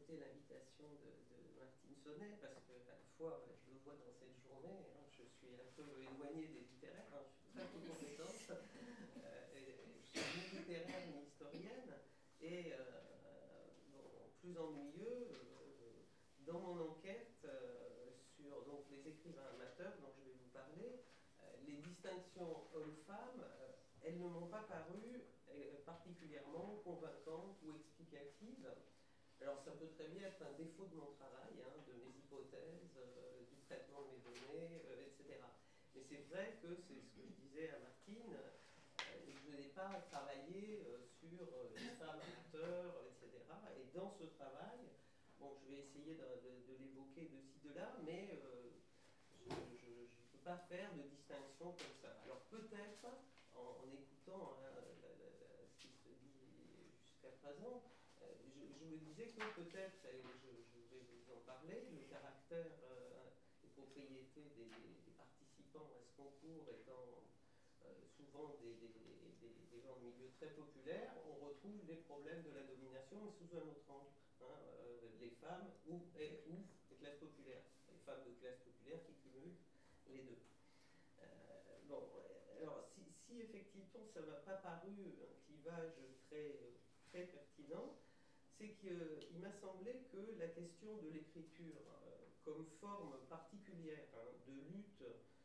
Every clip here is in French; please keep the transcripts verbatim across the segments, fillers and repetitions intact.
accepté l'invitation de, de Martine Sonnet, parce que à la fois, je le vois dans cette journée, hein, je suis un peu éloignée des littéraires, hein, je suis très peu compétente, euh, et, et je suis ni littéraire ni historienne, et euh, bon, plus ennuyeux, euh, dans mon enquête euh, sur donc, les écrivains amateurs dont je vais vous parler, euh, les distinctions hommes-femmes, euh, elles ne m'ont pas paru euh, particulièrement convaincantes ou explicatives. Alors ça peut très bien être un défaut de mon travail, hein, de mes hypothèses, euh, du traitement de mes données, euh, et cetera. Mais c'est vrai que c'est ce que je disais à Martine, euh, je n'ai pas travaillé euh, sur euh, les femmes amateurs, et cetera. Et dans ce travail, bon, je vais essayer de, de, de l'évoquer de ci, de là, mais euh, je ne peux pas faire de distinction comme ça. Alors peut-être, en, en écoutant hein, la, la, la, ce qui se dit jusqu'à présent, euh, je, je me disais que peut-être, et je, je vais vous en parler, le caractère euh, des propriétés des, des participants à ce concours étant euh, souvent des, des, des, des gens de milieux très populaires, on retrouve les problèmes de la domination, mais sous un autre angle. Hein, euh, les femmes ou, et, ou les classes populaires, les femmes de classe populaire qui cumulent les deux. Euh, bon, alors si, si effectivement ça ne m'a pas paru un clivage très, très pertinent, c'est qu'il m'a semblé que la question de l'écriture euh, comme forme particulière hein, de lutte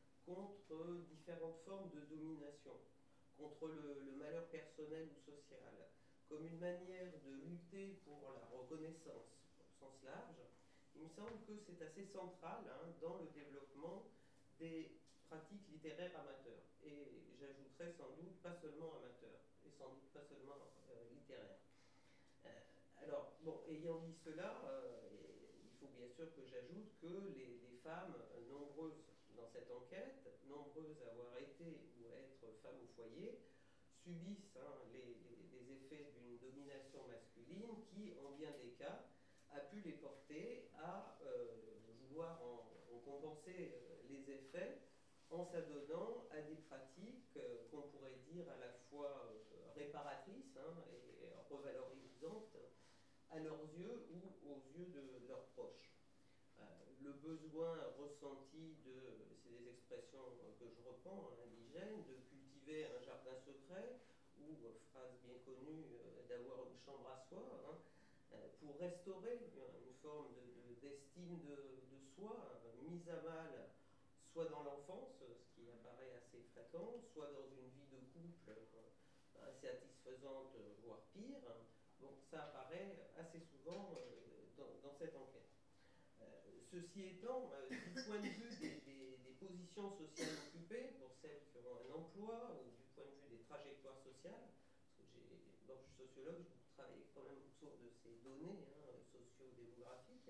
contre différentes formes de domination, contre le, le malheur personnel ou social, comme une manière de lutter pour la reconnaissance au sens large, il me semble que c'est assez central hein, dans le développement des pratiques littéraires amateurs. Et j'ajouterais sans doute pas seulement amateurs, et sans doute pas seulement euh, littéraires. Euh, alors, bon, ayant dit cela, euh, il faut bien sûr que j'ajoute que les, les femmes nombreuses dans cette enquête, nombreuses à avoir été ou à être femmes au foyer, subissent hein, les, les, les effets d'une domination masculine qui, en bien des cas, a pu les porter à euh, vouloir en, en compenser euh, les effets en s'adonnant à des pratiques euh, qu'on pourrait dire à la fois euh, réparatrices hein, et revalorisantes à leurs yeux ou aux yeux de leurs proches. Euh, le besoin ressenti de, c'est des expressions que je reprends, hein, indigènes, de cultiver un jardin secret, ou, phrase bien connue, euh, d'avoir une chambre à soi, hein, euh, pour restaurer une forme d'estime de, de, de, de soi, hein, mise à mal, soit dans l'enfance, ce qui apparaît assez fréquent, soit dans une vie de couple euh, insatisfaisante, voire pire. Bon, ça apparaît assez souvent euh, dans, dans cette enquête. Euh, ceci étant, euh, du point de vue des, des, des positions sociales occupées, pour celles qui ont un emploi, ou du point de vue des trajectoires sociales, parce que donc, je suis sociologue, je travaille quand même autour de ces données hein, socio-démographiques,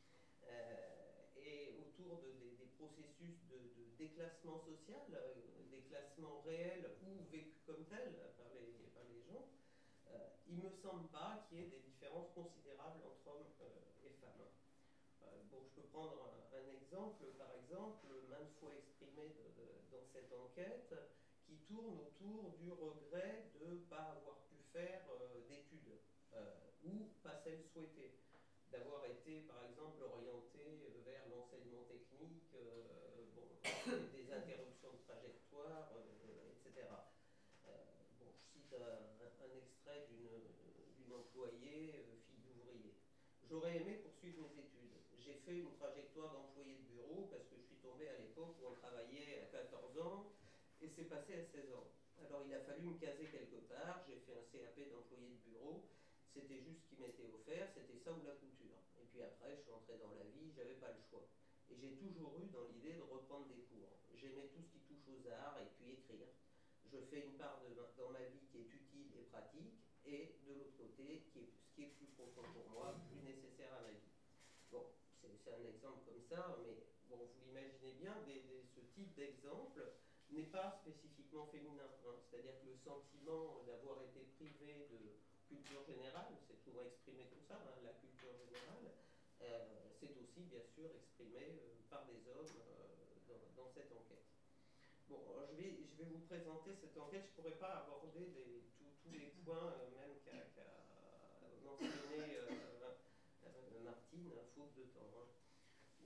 euh, et autour de, des, des processus de, de déclassement social, euh, déclassement réel ou vécu comme tel par les, par les gens, euh, il ne me semble pas qu'il y ait des différences considérables entre hommes euh, et femmes. Bon, je peux prendre un, un exemple, par exemple, maintes fois exprimé de, de, dans cette enquête, qui tourne autour du regret de ne pas avoir pu faire euh, d'études, euh, ou pas celles souhaitées, d'avoir été, par exemple, orienté vers l'enseignement technique, euh, bon, des interruptions de trajectoire, euh, et cetera. Euh, bon, je cite un, un extrait d'une employée, euh, fille d'ouvrier. J'aurais aimé poursuivre mes études. J'ai fait une trajectoire d'employé de bureau parce que je suis tombé à l'époque où on travaillait à quatorze ans et c'est passé à seize ans. Alors il a fallu me caser quelque part, j'ai fait un C A P d'employé de bureau, c'était juste ce qui m'était offert, c'était ça ou la couture. Et puis après je suis entré dans la vie, j'avais pas le choix. Et j'ai toujours eu dans l'idée de reprendre des cours. J'aimais tout ce qui touche aux arts et puis écrire. Je fais une part de, dans ma vie qui est utile et pratique, et de l'autre côté, qui est, ce qui est plus profond pour moi, plus nécessaire à ma vie. Bon, c'est un exemple comme ça, mais bon, vous l'imaginez bien, des, des, ce type d'exemple n'est pas spécifiquement féminin. Hein. C'est-à-dire que le sentiment d'avoir été privé de culture générale, c'est souvent exprimé comme ça, hein, la culture générale, euh, c'est aussi bien sûr exprimé euh, par des hommes euh, dans, dans cette enquête. Bon, je vais, je vais vous présenter cette enquête. Je ne pourrais pas aborder des, tous les points, euh, même qu'a qu mentionné euh, euh,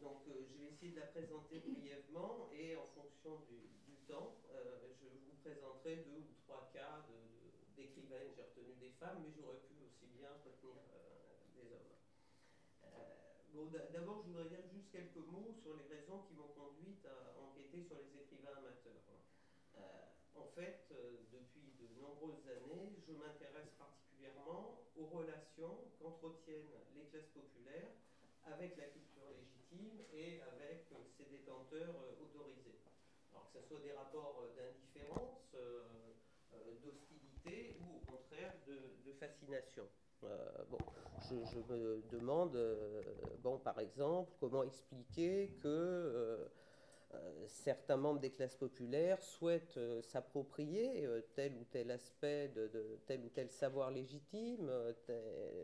donc euh, je vais essayer de la présenter brièvement et en fonction du, du temps, euh, je vous présenterai deux ou trois cas de, de, d'écrivaines. J'ai retenu des femmes, mais j'aurais pu aussi bien retenir euh, des hommes. Euh, bon, d'abord, je voudrais dire juste quelques mots sur les raisons qui m'ont conduite à enquêter sur les écrivains amateurs. Euh, en fait, euh, depuis de nombreuses années, je m'intéresse particulièrement aux relations qu'entretiennent les classes populaires avec la culture légitime et avec euh, ses détenteurs euh, autorisés. Alors que ce soit des rapports euh, d'indifférence, euh, euh, d'hostilité ou au contraire de, de fascination. Euh, bon, je, je, me demande, euh, bon, par exemple, comment expliquer que euh, euh, certains membres des classes populaires souhaitent euh, s'approprier euh, tel ou tel aspect de, de tel ou tel savoir légitime, euh, tel,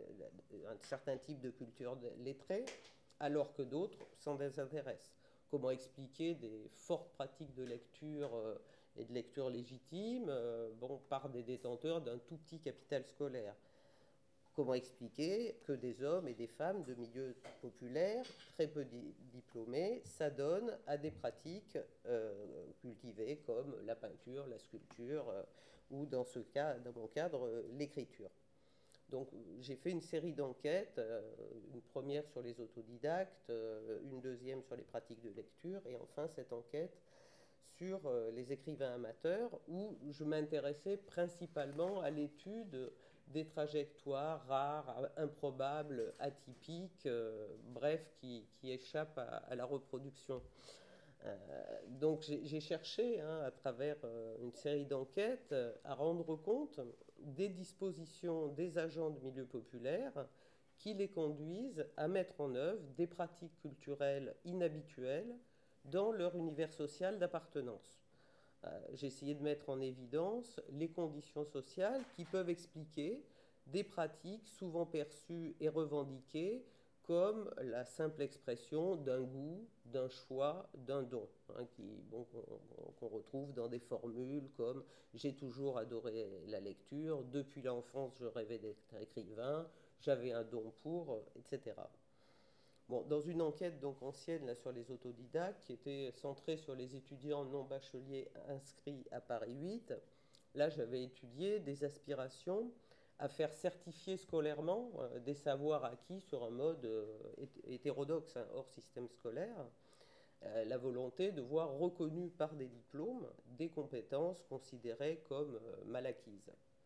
un certain type de culture lettrée, alors que d'autres s'en désintéressent. Comment expliquer des fortes pratiques de lecture euh, et de lecture légitime euh, bon, par des détenteurs d'un tout petit capital scolaire? Comment expliquer que des hommes et des femmes de milieux populaires, très peu di diplômés, s'adonnent à des pratiques euh, cultivées comme la peinture, la sculpture, euh, ou dans, ce cas, dans mon cadre, euh, l'écriture? Donc j'ai fait une série d'enquêtes, euh, une première sur les autodidactes, euh, une deuxième sur les pratiques de lecture, et enfin cette enquête sur euh, les écrivains amateurs, où je m'intéressais principalement à l'étude des trajectoires rares, improbables, atypiques, euh, bref, qui, qui échappent à, à la reproduction. Euh, donc j'ai cherché, hein, à travers euh, une série d'enquêtes, euh, à rendre compte des dispositions des agents de milieu populaire qui les conduisent à mettre en œuvre des pratiques culturelles inhabituelles dans leur univers social d'appartenance. Euh, j'ai essayé de mettre en évidence les conditions sociales qui peuvent expliquer des pratiques souvent perçues et revendiquées comme la simple expression d'un goût, d'un choix, d'un don, hein, qui, bon, qu'on, qu'on retrouve dans des formules comme « j'ai toujours adoré la lecture, depuis l'enfance je rêvais d'être écrivain, j'avais un don pour, et cetera » Bon, dans une enquête donc ancienne là, sur les autodidactes qui était centrée sur les étudiants non bacheliers inscrits à Paris huit, là j'avais étudié des aspirations à faire certifier scolairement euh, des savoirs acquis sur un mode euh, hétérodoxe, hein, hors système scolaire, euh, la volonté de voir reconnues par des diplômes des compétences considérées comme euh, mal acquises.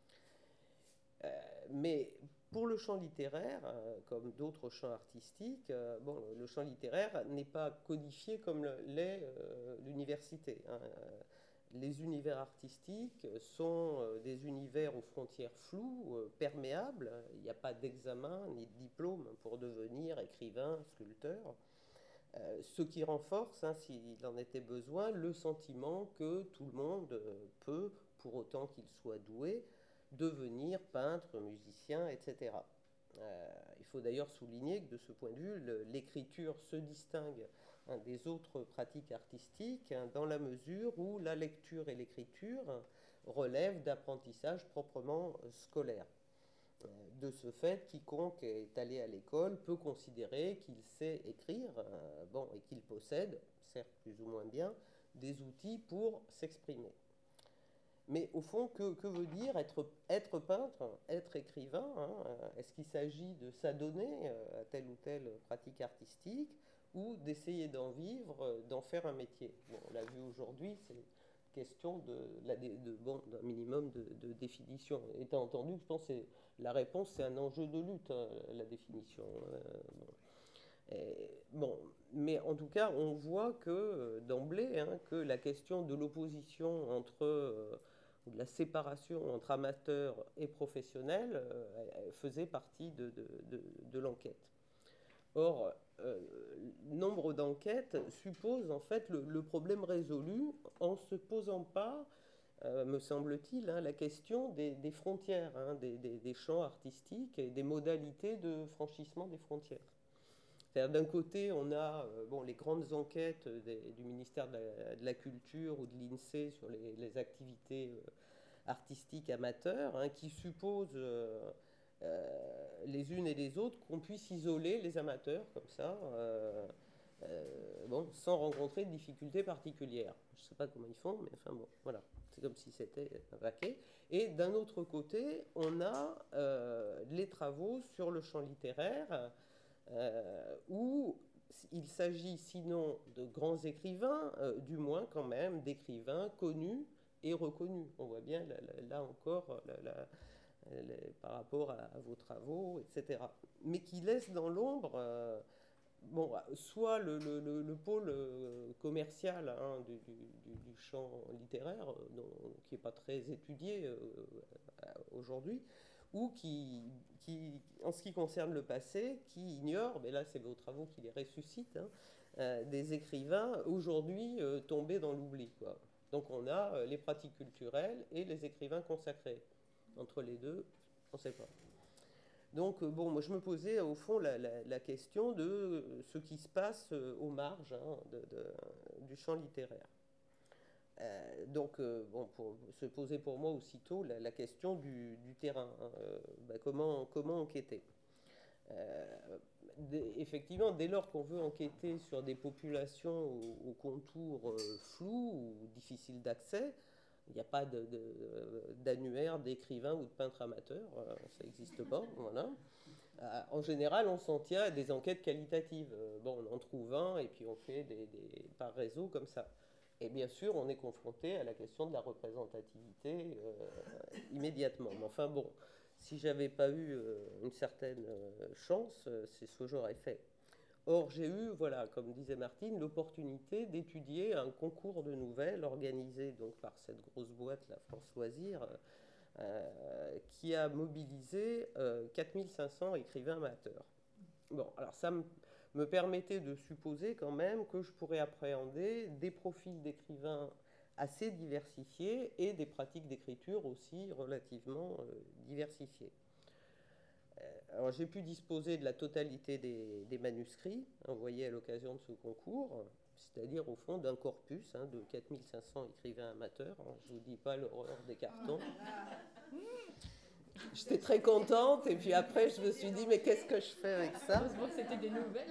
Euh, mais pour le champ littéraire, euh, comme d'autres champs artistiques, euh, bon, le champ littéraire n'est pas codifié comme l'est euh, l'université, hein. Les univers artistiques sont euh, des univers aux frontières floues, euh, perméables. Il n'y a pas d'examen ni de diplôme pour devenir écrivain, sculpteur. Euh, ce qui renforce, hein, s'il en était besoin, le sentiment que tout le monde peut, pour autant qu'il soit doué, devenir peintre, musicien, et cetera. Euh, il faut d'ailleurs souligner que de ce point de vue, l'écriture se distingue, hein, des autres pratiques artistiques, hein, dans la mesure où la lecture et l'écriture relèvent d'apprentissage proprement scolaire. Euh, de ce fait, quiconque est allé à l'école peut considérer qu'il sait écrire, euh, bon, et qu'il possède, certes plus ou moins bien, des outils pour s'exprimer. Mais au fond, que, que veut dire être, être peintre, être écrivain, hein? Est-ce qu'il s'agit de s'adonner à telle ou telle pratique artistique ou d'essayer d'en vivre, d'en faire un métier? Bon, on l'a vu aujourd'hui, c'est question de, de, de, bon, d'un minimum de, de définition. Étant entendu, je pense que la réponse, c'est un enjeu de lutte, hein, la définition. Euh, bon. Et, bon, mais en tout cas, on voit que d'emblée, hein, que la question de l'opposition entre... Euh, de la séparation entre amateurs et professionnels euh, faisait partie de, de, de, de l'enquête. Or, euh, nombre d'enquêtes supposent en fait le, le problème résolu en ne se posant pas, euh, me semble-t-il, hein, la question des, des frontières, hein, des, des, des champs artistiques et des modalités de franchissement des frontières. D'un côté, on a euh, bon, les grandes enquêtes des, du ministère de la, de la Culture ou de l'INSEE sur les, les activités euh, artistiques amateurs, hein, qui supposent euh, euh, les unes et les autres qu'on puisse isoler les amateurs comme ça, euh, Euh, bon, sans rencontrer de difficultés particulières. Je ne sais pas comment ils font, mais enfin bon, voilà. C'est comme si c'était un paquet. Et d'un autre côté, on a euh, les travaux sur le champ littéraire, euh, où il s'agit sinon de grands écrivains, euh, du moins quand même d'écrivains connus et reconnus. On voit bien là, là, là encore la, la, les, par rapport à, à, vos travaux, et cetera. Mais qui laissent dans l'ombre... Euh, bon, soit le, le, le, le pôle commercial hein, du, du, du, champ littéraire, dont, qui n'est pas très étudié euh, aujourd'hui, ou qui, qui, en ce qui concerne le passé, qui ignore, mais là c'est vos travaux qui les ressuscitent, hein, euh, des écrivains aujourd'hui euh, tombés dans l'oubli. Donc on a euh, les pratiques culturelles et les écrivains consacrés. Entre les deux, on ne sait pas. Donc, bon, moi, je me posais, au fond, la, la, la question de ce qui se passe aux marges hein, de, de, du champ littéraire. Euh, donc, euh, bon, pour se poser pour moi aussitôt la, la question du, du terrain. Hein, euh, bah, comment, comment enquêter euh, d- Effectivement, dès lors qu'on veut enquêter sur des populations aux, aux contours euh, flous ou difficiles d'accès, il n'y a pas de, de, d'annuaire d'écrivains ou de peintres amateurs, euh, ça n'existe pas. Voilà. Euh, en général, on s'en tient à des enquêtes qualitatives. Euh, bon, on en trouve un et puis on fait des, des, par réseau comme ça. Et bien sûr, on est confronté à la question de la représentativité euh, immédiatement. Mais enfin bon, si j'avais pas eu euh, une certaine euh, chance, euh, c'est ce que j'aurais fait. Or, j'ai eu, voilà, comme disait Martine, l'opportunité d'étudier un concours de nouvelles organisé donc par cette grosse boîte, la France Loisirs, euh, qui a mobilisé euh, quatre mille cinq cents écrivains amateurs. Bon, alors ça me, me permettait de supposer quand même que je pourrais appréhender des profils d'écrivains assez diversifiés et des pratiques d'écriture aussi relativement euh, diversifiées. Alors, j'ai pu disposer de la totalité des, des manuscrits envoyés à l'occasion de ce concours, c'est-à-dire au fond d'un corpus hein, de quatre mille cinq cents écrivains amateurs. Je ne vous dis pas l'horreur des cartons. J'étais très contente et puis après je me suis dit mais qu'est-ce que je fais avec ça? Heureusement que c'était des nouvelles.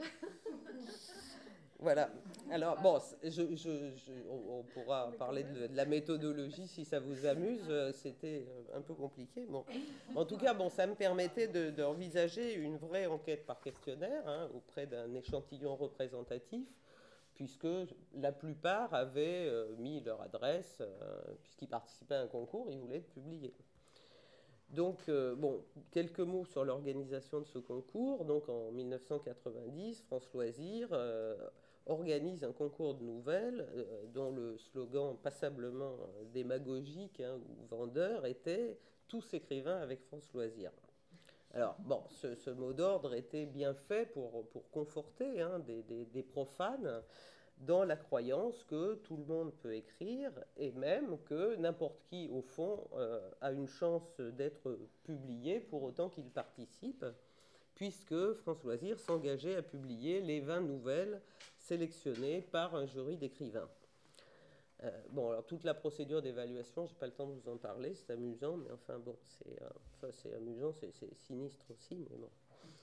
Voilà. Alors bon, je, je, je, on, on pourra parler de, de la méthodologie si ça vous amuse. C'était un peu compliqué. Bon. En tout cas, bon, ça me permettait de, d'envisager une vraie enquête par questionnaire hein, auprès d'un échantillon représentatif, puisque la plupart avaient euh, mis leur adresse, euh, puisqu'ils participaient à un concours, ils voulaient être publiés. Donc, euh, bon, quelques mots sur l'organisation de ce concours. Donc, en mille neuf cent quatre-vingt-dix, France Loisirs euh, organise un concours de nouvelles euh, dont le slogan passablement démagogique hein, ou vendeur était « Tous écrivains avec France Loisirs ». Alors, bon, ce, ce mot d'ordre était bien fait pour, pour conforter hein, des, des, des profanes dans la croyance que tout le monde peut écrire et même que n'importe qui, au fond, euh, a une chance d'être publié pour autant qu'il participe, puisque France Loisirs s'engageait à publier les vingt nouvelles sélectionnées par un jury d'écrivains. Euh, bon, alors toute la procédure d'évaluation, je n'ai pas le temps de vous en parler, c'est amusant, mais enfin bon, c'est, euh, enfin, c'est amusant, c'est, c'est sinistre aussi, mais bon.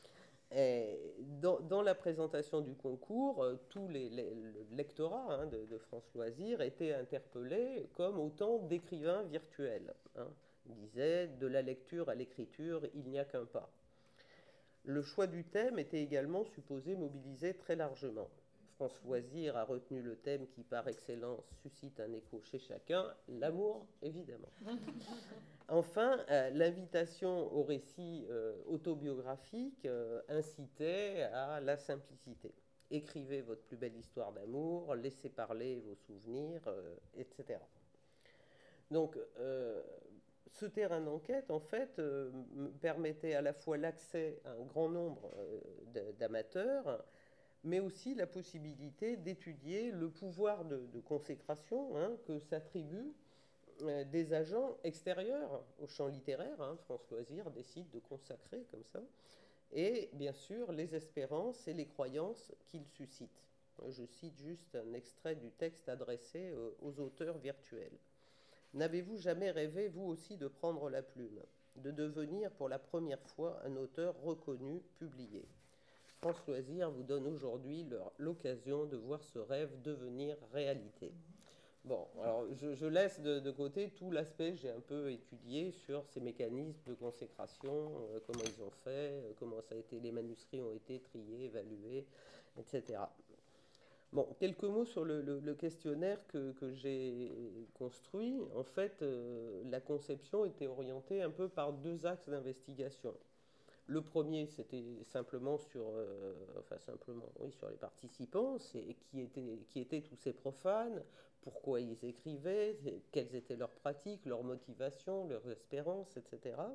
Et dans, dans la présentation du concours, euh, tous les, les le lectorat hein, de, de France Loisirs étaient interpellés comme autant d'écrivains virtuels. Hein. Ils disaient de la lecture à l'écriture, il n'y a qu'un pas. Le choix du thème était également supposé mobiliser très largement. France Loisirs a retenu le thème qui, par excellence, suscite un écho chez chacun, l'amour, évidemment. Enfin, euh, l'invitation au récit euh, autobiographique euh, incitait à la simplicité. Écrivez votre plus belle histoire d'amour, laissez parler vos souvenirs, euh, et cetera. Donc, euh, ce terrain d'enquête, en fait, euh, me permettait à la fois l'accès à un grand nombre euh, d'amateurs, mais aussi la possibilité d'étudier le pouvoir de, de consécration hein, que s'attribuent euh, des agents extérieurs au champ littéraire. Hein, France Loisirs décide de consacrer comme ça. Et bien sûr, les espérances et les croyances qu'ils suscitent. Je cite juste un extrait du texte adressé euh, aux auteurs virtuels. N'avez-vous jamais rêvé, vous aussi, de prendre la plume, de devenir pour la première fois un auteur reconnu, publié ? France Loisirs vous donne aujourd'hui l'occasion de voir ce rêve devenir réalité. Bon, alors je, je laisse de, de côté tout l'aspect que j'ai un peu étudié sur ces mécanismes de consécration, euh, comment ils ont fait, euh, comment ça a été, les manuscrits ont été triés, évalués, et cetera. Bon, quelques mots sur le, le, le questionnaire que, que j'ai construit. En fait, euh, la conception était orientée un peu par deux axes d'investigation. Le premier, c'était simplement sur, euh, enfin simplement, oui, sur les participants, c'est qui étaient, qui étaient tous ces profanes, pourquoi ils écrivaient, quelles étaient leurs pratiques, leurs motivations, leurs espérances, et cetera.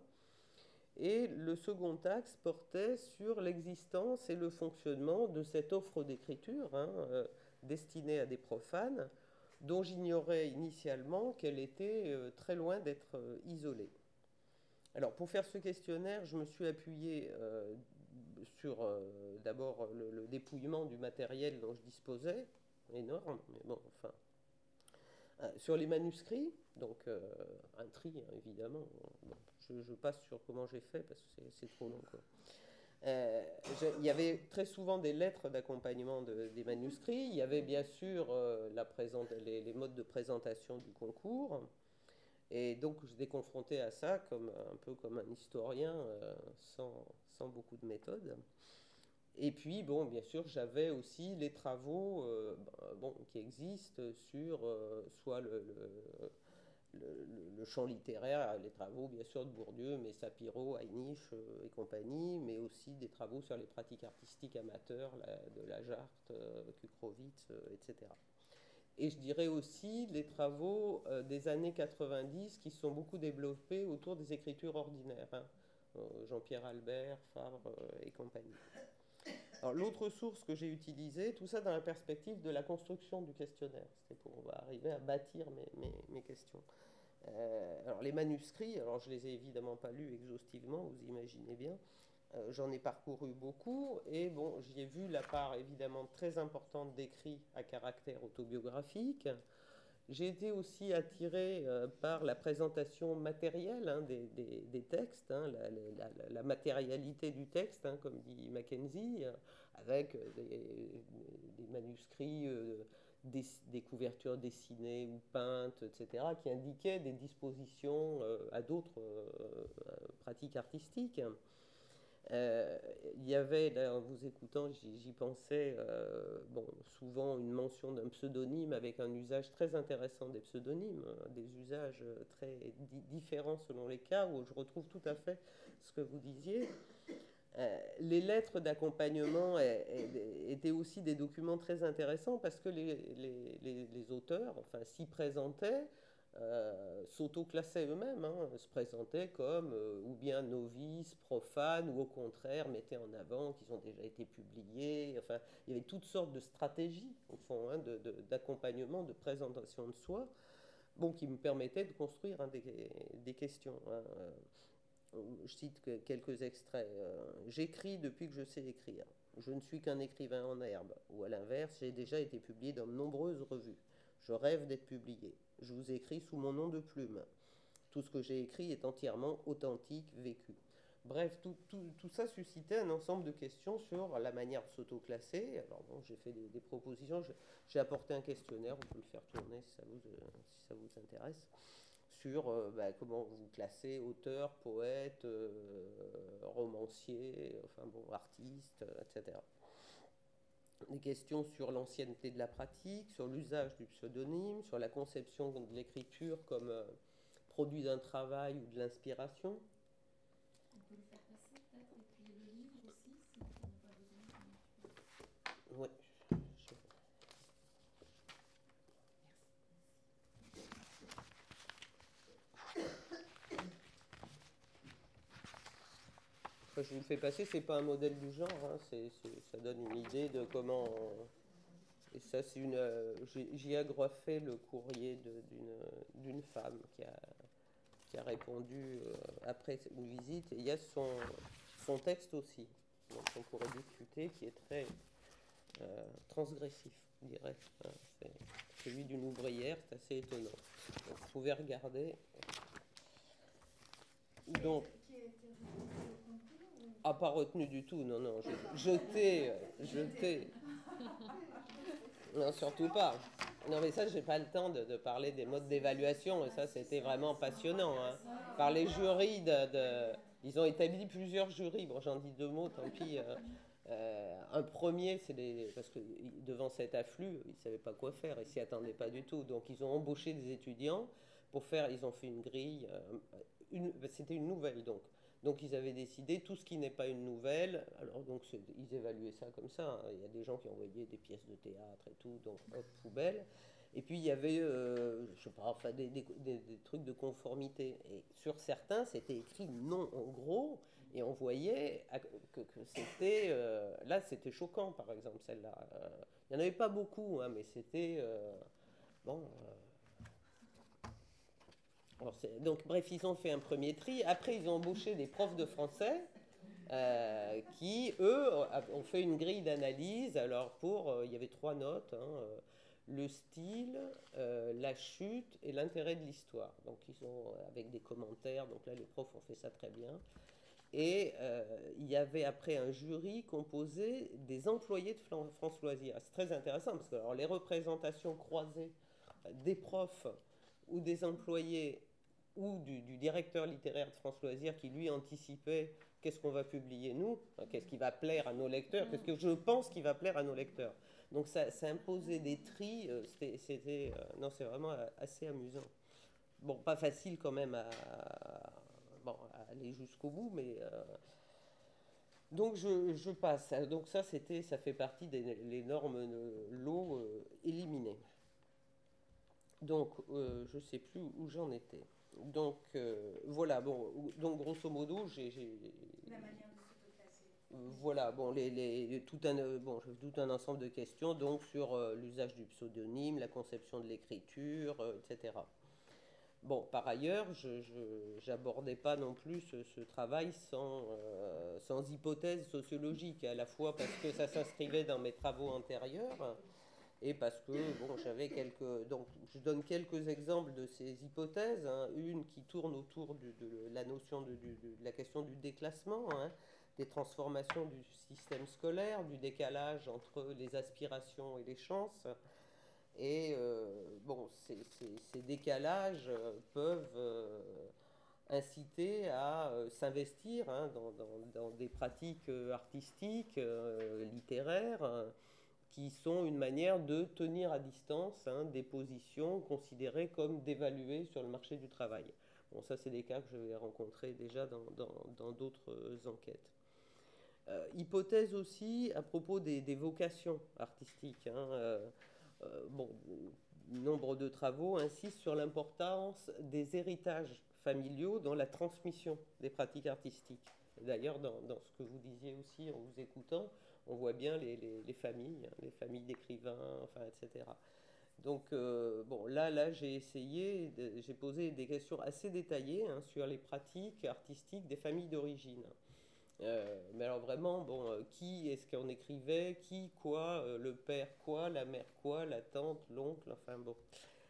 Et le second axe portait sur l'existence et le fonctionnement de cette offre d'écriture hein, euh, destinée à des profanes, dont j'ignorais initialement qu'elle était euh, très loin d'être euh, isolée. Alors, pour faire ce questionnaire, je me suis appuyé euh, sur euh, d'abord le, le dépouillement du matériel dont je disposais, énorme, mais bon, enfin. Euh, sur les manuscrits, donc euh, un tri, hein, évidemment. Bon, je, je passe sur comment j'ai fait parce que c'est trop long, quoi. Euh, je, il y avait très souvent des lettres d'accompagnement de, des manuscrits. Il y avait bien sûr euh, la présente, les, les modes de présentation du concours. Et donc, j'étais confronté à ça comme, un peu comme un historien, euh, sans, sans beaucoup de méthode. Et puis, bon, bien sûr, j'avais aussi les travaux euh, bon, qui existent sur euh, soit le, le, le, le champ littéraire, les travaux, bien sûr, de Bourdieu, mais Sapiro, Heinisch euh, et compagnie, mais aussi des travaux sur les pratiques artistiques amateurs la, de Lajarte, euh, Kukrowitz, euh, et cetera. Et je dirais aussi les travaux euh, des années quatre-vingt-dix qui sont beaucoup développés autour des écritures ordinaires. Hein. Euh, Jean-Pierre Albert, Favre euh, et compagnie. Alors l'autre source que j'ai utilisée, tout ça dans la perspective de la construction du questionnaire. C'était pour arriver à bâtir mes, mes, mes questions. Euh, alors les manuscrits, alors je les ai évidemment pas lus exhaustivement, vous imaginez bien. Euh, J'en ai parcouru beaucoup et bon, j'y ai vu la part évidemment très importante d'écrits à caractère autobiographique. J'ai été aussi attiré euh, par la présentation matérielle hein, des, des, des, textes, hein, la, la, la, matérialité du texte, hein, comme dit Mackenzie, euh, avec des, des manuscrits, euh, des, des couvertures dessinées ou peintes, et cetera, qui indiquaient des dispositions euh, à d'autres euh, pratiques artistiques. Euh, il y avait, là, en vous écoutant, j'y pensais, euh, bon, souvent une mention d'un pseudonyme avec un usage très intéressant des pseudonymes, hein, des usages très di différents selon les cas, où je retrouve tout à fait ce que vous disiez. Euh, les lettres d'accompagnement étaient aussi des documents très intéressants parce que les, les, les, les auteurs, enfin, s'y présentaient, Euh, s'auto-classaient eux-mêmes, hein, se présentaient comme euh, ou bien novices, profanes, ou au contraire mettaient en avant qu'ils ont déjà été publiés. Enfin, il y avait toutes sortes de stratégies, au fond, hein, d'accompagnement, de, de, de présentation de soi, bon, qui me permettaient de construire hein, des, des questions. Hein. Je cite que quelques extraits. Euh, J'écris depuis que je sais écrire. Je ne suis qu'un écrivain en herbe. Ou à l'inverse, j'ai déjà été publié dans de nombreuses revues. Je rêve d'être publié. Je vous écris sous mon nom de plume. Tout ce que j'ai écrit est entièrement authentique, vécu. Bref, tout, tout, tout ça suscitait un ensemble de questions sur la manière de s'auto-classer. Alors bon, j'ai fait des, des propositions. J'ai apporté un questionnaire. On peut le faire tourner si ça vous, euh, si ça vous intéresse. Sur euh, bah, comment vous classez auteur, poète, euh, romancier, enfin bon, artiste, euh, et cetera. Des questions sur l'ancienneté de la pratique, sur l'usage du pseudonyme, sur la conception de l'écriture comme euh, produit d'un travail ou de l'inspiration. On peut le faire passer peut-être et puis le livre aussi, si on n'a pas besoin. Oui. Je vous le fais passer, c'est pas un modèle du genre, hein, c'est, c'est, ça donne une idée de comment. Et ça, c'est une. Euh, J'y ai agrafé le courrier d'une d'une femme qui a, qui a répondu euh, après une visite. Et il y a son, son texte aussi, dont on pourrait discuter, qui est très euh, transgressif, je dirais. Hein, c'est celui d'une ouvrière, c'est assez étonnant. Donc, vous pouvez regarder. Donc. Ah, pas retenu du tout, non, non, je- jeté, euh, jeté. Non, surtout pas. Non, mais ça, j'ai pas le temps de, de parler des modes d'évaluation, et ça, c'était vraiment passionnant, hein. Par les jurys de, de- Ils ont établi plusieurs jurys. Bon, j'en dis deux mots, tant pis. euh, euh, un premier, c'est les... parce que devant cet afflux, ils ne savaient pas quoi faire, ils s'y attendaient pas du tout. Donc, ils ont embauché des étudiants pour faire. Ils ont fait une grille. euh, une- C'était une nouvelle, donc. Donc, ils avaient décidé tout ce qui n'est pas une nouvelle. Alors, donc, c'est- ils évaluaient ça comme ça, hein. Il y a des gens qui envoyaient des pièces de théâtre et tout, donc hop, poubelle. Et puis, il y avait, euh, je sais pas, enfin, des, des- des- des trucs de conformité. Et sur certains, c'était écrit non en gros. Et on voyait que, que c'était... euh, là, c'était choquant, par exemple, celle-là. Euh, il n'y en avait pas beaucoup, hein, mais c'était... euh, bon... euh, alors, c'est- donc, bref, ils ont fait un premier tri. Après, ils ont embauché des profs de français euh, qui, eux, ont fait une grille d'analyse. Alors, pour... euh, il y avait trois notes, hein, euh, le style, euh, la chute et l'intérêt de l'histoire. Donc, ils ont, avec des commentaires, donc là, les profs ont fait ça très bien. Et euh, il y avait après un jury composé des employés de France Loisirs. C'est très intéressant parce que alors, les représentations croisées des profs ou des employés ou du, du directeur littéraire de France Loisirs qui lui anticipait qu'est-ce qu'on va publier nous, qu'est-ce qui va plaire à nos lecteurs, qu'est-ce que je pense qui va plaire à nos lecteurs. Donc ça, ça imposait des tris, euh, c'était, c'était euh, non, c'est vraiment assez amusant. Bon, pas facile quand même à, bon, à aller jusqu'au bout, mais euh, donc je, je passe. Donc ça, c'était, ça fait partie des les normes euh, lots euh, éliminées. Donc euh, je sais plus où j'en étais. Donc euh, voilà, bon, donc grosso modo, j'ai, j'ai La manière de s'autoclasser. voilà, bon, les, les, tout, un, euh, bon, tout un ensemble de questions donc sur euh, l'usage du pseudonyme, la conception de l'écriture, euh, et cetera. Bon, par ailleurs, je n'abordais pas non plus ce, ce travail sans, euh, sans hypothèse sociologique, à la fois parce que ça s'inscrivait dans mes travaux antérieurs et parce que bon, j'avais quelques... Donc, je donne quelques exemples de ces hypothèses, hein. Une qui tourne autour de, de la notion de, de, de, la question du déclassement, hein, des transformations du système scolaire, du décalage entre les aspirations et les chances. Et euh, bon, ces, ces, ces décalages euh, peuvent euh, inciter à euh, s'investir, hein, dans, dans, dans des pratiques euh, artistiques, euh, littéraires, hein, qui sont une manière de tenir à distance, hein, des positions considérées comme dévaluées sur le marché du travail. Bon, ça, c'est des cas que je vais rencontrer déjà dans, dans, dans d'autres enquêtes. Euh, hypothèse aussi à propos des, des vocations artistiques, hein, euh, euh, bon, nombre de travaux insistent sur l'importance des héritages familiaux dans la transmission des pratiques artistiques. D'ailleurs, dans, dans ce que vous disiez aussi en vous écoutant, on voit bien les, les, les familles, hein, les familles d'écrivains, enfin, et cetera. Donc, euh, bon, là, là j'ai essayé, de, j'ai posé des questions assez détaillées, hein, sur les pratiques artistiques des familles d'origine. Euh, mais alors vraiment, bon, euh, qui est-ce qu'on écrivait, qui, quoi, euh, le père, quoi, la mère, quoi, la tante, l'oncle, enfin bon.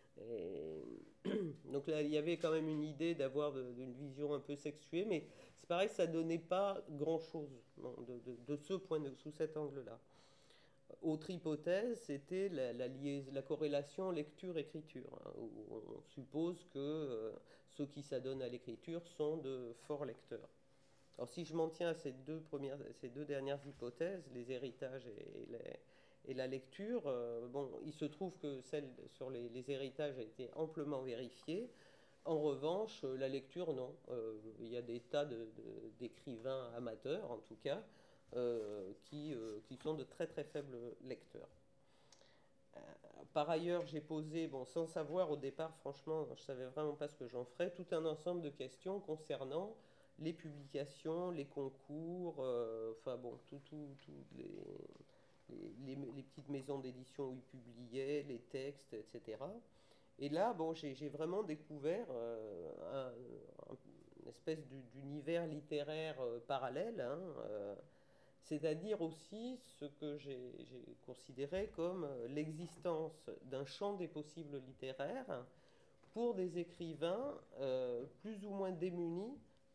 Et donc là, il y avait quand même une idée d'avoir de, d'une vision un peu sexuée, mais c'est pareil, ça donnait pas grand-chose, bon, de, de, de, ce point de, sous cet angle-là. Autre hypothèse, c'était la, la, liaison, la corrélation lecture-écriture, hein, où on suppose que euh, ceux qui s'adonnent à l'écriture sont de forts lecteurs. Alors si je m'en tiens à ces deux, premières, ces deux dernières hypothèses, les héritages et, les, et la lecture, euh, bon, il se trouve que celle sur les, les héritages a été amplement vérifiée. En revanche, la lecture, non. Euh, il y a des tas de, de, d'écrivains amateurs, en tout cas, euh, qui, euh, qui sont de très très faibles lecteurs. Euh, par ailleurs, j'ai posé, bon, sans savoir au départ, franchement, je ne savais vraiment pas ce que j'en ferais, tout un ensemble de questions concernant les publications, les concours, euh, enfin bon, tout, tout, tout les, les, les, les petites maisons d'édition où ils publiaient, les textes, et cetera. Et là, bon, j'ai, j'ai vraiment découvert euh, un, un, une espèce d'univers littéraire euh, parallèle, hein, euh, c'est-à-dire aussi ce que j'ai, j'ai considéré comme l'existence d'un champ des possibles littéraires pour des écrivains euh, plus ou moins démunis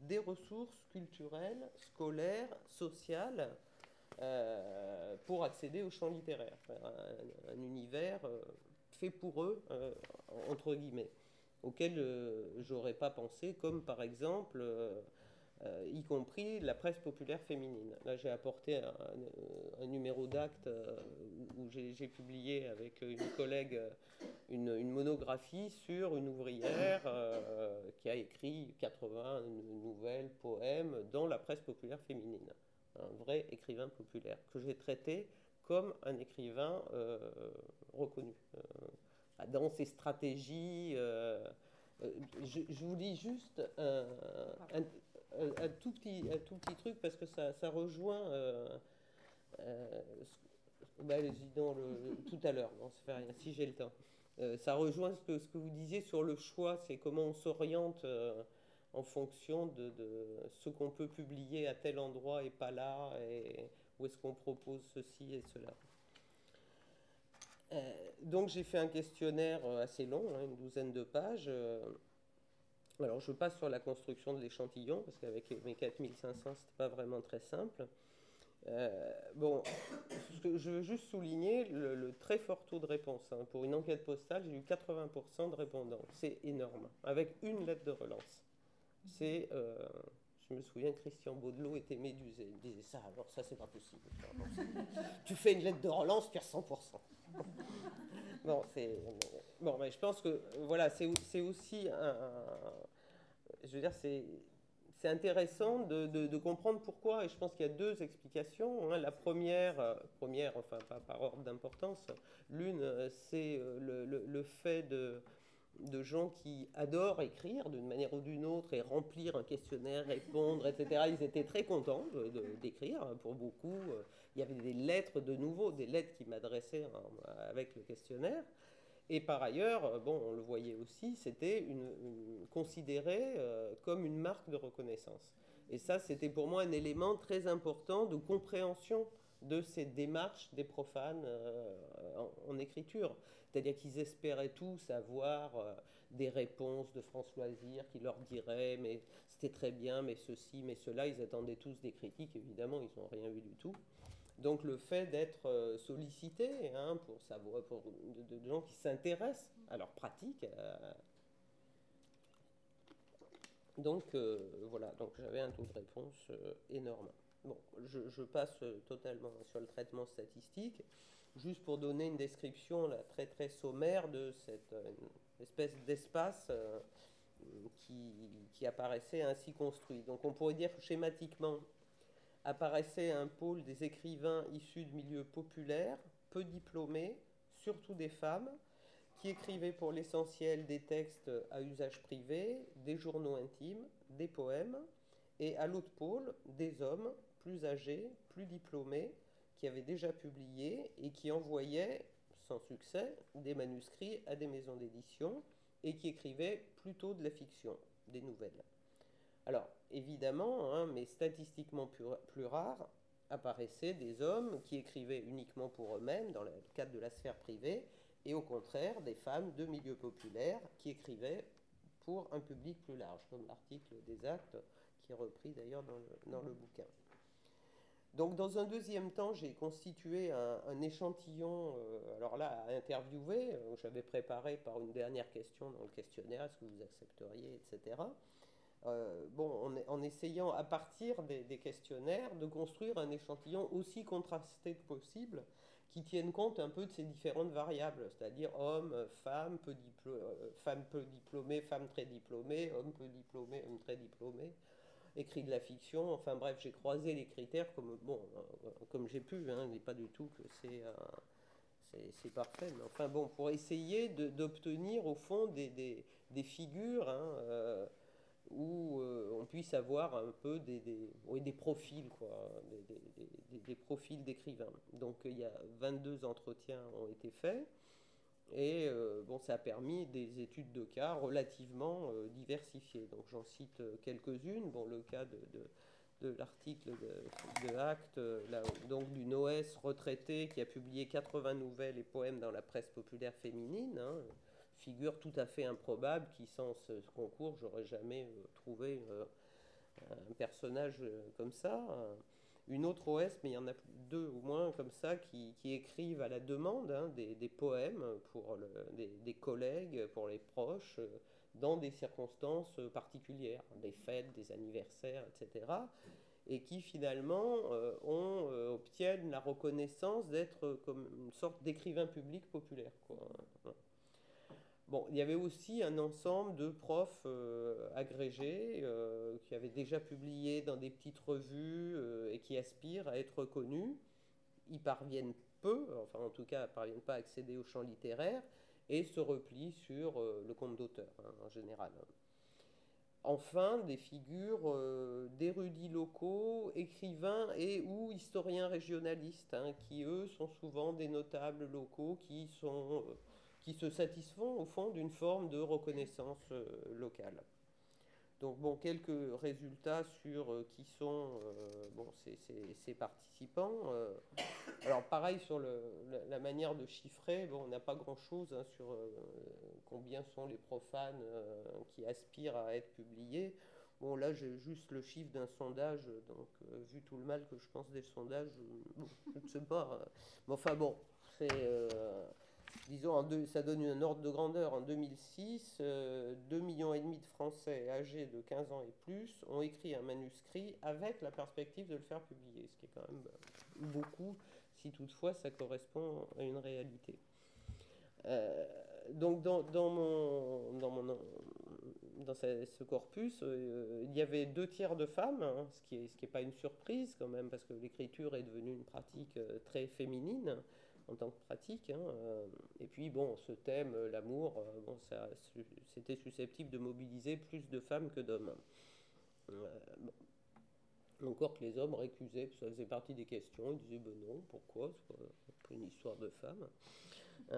des ressources culturelles, scolaires, sociales, euh, pour accéder au champ littéraire. Un, un univers euh, fait pour eux, euh, entre guillemets, auquel euh, j'aurais pas pensé, comme par exemple... Euh, Euh, y compris la presse populaire féminine. Là, j'ai apporté un, un, un numéro d'acte euh, où j'ai, j'ai publié avec une collègue une, une monographie sur une ouvrière euh, qui a écrit quatre-vingts nouvelles, poèmes dans la presse populaire féminine. Un vrai écrivain populaire que j'ai traité comme un écrivain euh, reconnu. Euh, dans ses stratégies... Euh, je, je vous lis juste un... un Un, un, tout petit, un tout petit truc parce que ça, ça rejoint euh, euh, bah, allez-y, non, le, tout à l'heure, bon, ça fait rien, si j'ai le temps. Euh, ça rejoint ce que, ce que vous disiez sur le choix, c'est comment on s'oriente euh, en fonction de, de ce qu'on peut publier à tel endroit et pas là, et où est-ce qu'on propose ceci et cela. Euh, donc j'ai fait un questionnaire assez long, hein, une douzaine de pages. Euh, Alors, je passe sur la construction de l'échantillon, parce qu'avec mes quatre mille cinq cents, ce n'était pas vraiment très simple. Euh, bon, je veux juste souligner le, le très fort taux de réponse. Hein. Pour une enquête postale, j'ai eu quatre-vingts pour cent de répondants. C'est énorme, avec une lettre de relance. C'est, euh, je me souviens, Christian Baudelot était médusé. Il disait ça, alors ça, c'est pas possible. Tu fais une lettre de relance, tu as cent pour cent. Bon, c'est, bon, mais je pense que, voilà, c'est, c'est aussi un... un je veux dire, c'est, c'est intéressant de, de, de comprendre pourquoi, et je pense qu'il y a deux explications. Hein. La première, euh, première, enfin pas par ordre d'importance, l'une, euh, c'est euh, le, le, le fait de, de gens qui adorent écrire d'une manière ou d'une autre et remplir un questionnaire, répondre, et cetera. Ils étaient très contents de, de, d'écrire, pour beaucoup. Euh, il y avait des lettres de nouveau, des lettres qui m'adressaient hein, avec le questionnaire. Et par ailleurs, bon, on le voyait aussi, c'était une, une, considéré euh, comme une marque de reconnaissance. Et ça, c'était pour moi un élément très important de compréhension de ces démarches des profanes euh, en, en écriture. C'est-à-dire qu'ils espéraient tous avoir euh, des réponses de François Loisir qui leur diraient « mais c'était très bien, mais ceci, mais cela ». Ils attendaient tous des critiques, évidemment, ils n'ont rien eu du tout. Donc le fait d'être sollicité hein, pour savoir, pour de, de gens qui s'intéressent à leur pratique. Euh, donc euh, voilà, donc j'avais un taux de réponse euh, énorme. Bon, je, je passe totalement sur le traitement statistique, juste pour donner une description là, très très sommaire de cette euh, espèce d'espace euh, qui, qui apparaissait ainsi construit. Donc on pourrait dire schématiquement apparaissait un pôle des écrivains issus de milieux populaires, peu diplômés, surtout des femmes, qui écrivaient pour l'essentiel des textes à usage privé, des journaux intimes, des poèmes, et à l'autre pôle, des hommes plus âgés, plus diplômés, qui avaient déjà publié et qui envoyaient, sans succès, des manuscrits à des maisons d'édition et qui écrivaient plutôt de la fiction, des nouvelles. Alors, évidemment, hein, mais statistiquement plus, plus rares, apparaissaient des hommes qui écrivaient uniquement pour eux-mêmes dans le cadre de la sphère privée, et au contraire, des femmes de milieux populaires qui écrivaient pour un public plus large, comme l'article des Actes, qui est repris d'ailleurs dans le, dans le bouquin. Donc, dans un deuxième temps, j'ai constitué un, un échantillon, euh, alors là, à interviewer, euh, j'avais préparé par une dernière question dans le questionnaire, est-ce que vous accepteriez, et cetera. Euh, bon, en, en essayant à partir des, des questionnaires de construire un échantillon aussi contrasté que possible qui tienne compte un peu de ces différentes variables, c'est-à-dire hommes, femmes, peu, diplo- euh, femmes peu diplômées, femmes très diplômées, hommes peu diplômés, hommes très diplômés, écrit de la fiction, enfin bref, j'ai croisé les critères comme, bon, euh, comme j'ai pu, hein, il n'est pas du tout que c'est... Euh, C'est, c'est parfait, mais enfin bon, pour essayer de, d'obtenir au fond des, des, des figures hein, euh, où euh, on puisse avoir un peu des, des, oui, des profils, quoi, des, des, des, des profils d'écrivains. Donc il y a vingt-deux entretiens ont été faits, et euh, bon, ça a permis des études de cas relativement euh, diversifiées. Donc j'en cite quelques-unes. Bon, le cas de, de de l'article de, de Actes, là, donc d'une O S retraitée qui a publié quatre-vingts nouvelles et poèmes dans la presse populaire féminine, hein, figure tout à fait improbable qui, sans ce, ce concours, j'aurais jamais euh, trouvé euh, un personnage comme ça. Une autre O S, mais il y en a deux ou moins comme ça, qui, qui écrivent à la demande hein, des, des poèmes pour le, des, des collègues, pour les proches, dans des circonstances particulières, des fêtes, des anniversaires, et cetera, et qui finalement euh, ont, euh, obtiennent la reconnaissance d'être comme une sorte d'écrivain public populaire, quoi. Bon, il y avait aussi un ensemble de profs euh, agrégés euh, qui avaient déjà publié dans des petites revues euh, et qui aspirent à être reconnus. Ils parviennent peu, enfin en tout cas, ne parviennent pas à accéder au champ littéraire et se replient sur euh, le compte d'auteur hein, en général. Enfin, des figures euh, d'érudits locaux, écrivains et ou historiens régionalistes, hein, qui eux sont souvent des notables locaux qui sont... Euh, qui se satisfont au fond d'une forme de reconnaissance euh, locale. Donc bon, quelques résultats sur euh, qui sont euh, bon, ces, ces, ces participants. Euh, alors pareil sur le, la, la manière de chiffrer, bon, on n'a pas grand-chose hein, sur euh, combien sont les profanes euh, qui aspirent à être publiés. Bon là j'ai juste le chiffre d'un sondage, donc euh, vu tout le mal que je pense des sondages, bon, je ne sais pas. Euh, mais enfin bon, c'est... Euh, disons, en deux, ça donne un ordre de grandeur. En deux mille six, euh, deux virgule cinq millions de Français âgés de quinze ans et plus ont écrit un manuscrit avec la perspective de le faire publier, ce qui est quand même beaucoup, si toutefois ça correspond à une réalité. Euh, donc dans, dans, mon, dans, mon, dans ce, ce corpus, euh, il y avait deux tiers de femmes, hein, ce qui n'est ce qui est pas une surprise quand même, parce que l'écriture est devenue une pratique euh, très féminine en tant que pratique. Hein, euh, et puis, bon, ce thème, euh, l'amour, euh, bon, ça, c'était susceptible de mobiliser plus de femmes que d'hommes. Euh, bon. Encore que les hommes récusaient, ça faisait partie des questions, ils disaient, ben non, pourquoi, c'est pas une histoire de femmes. Euh,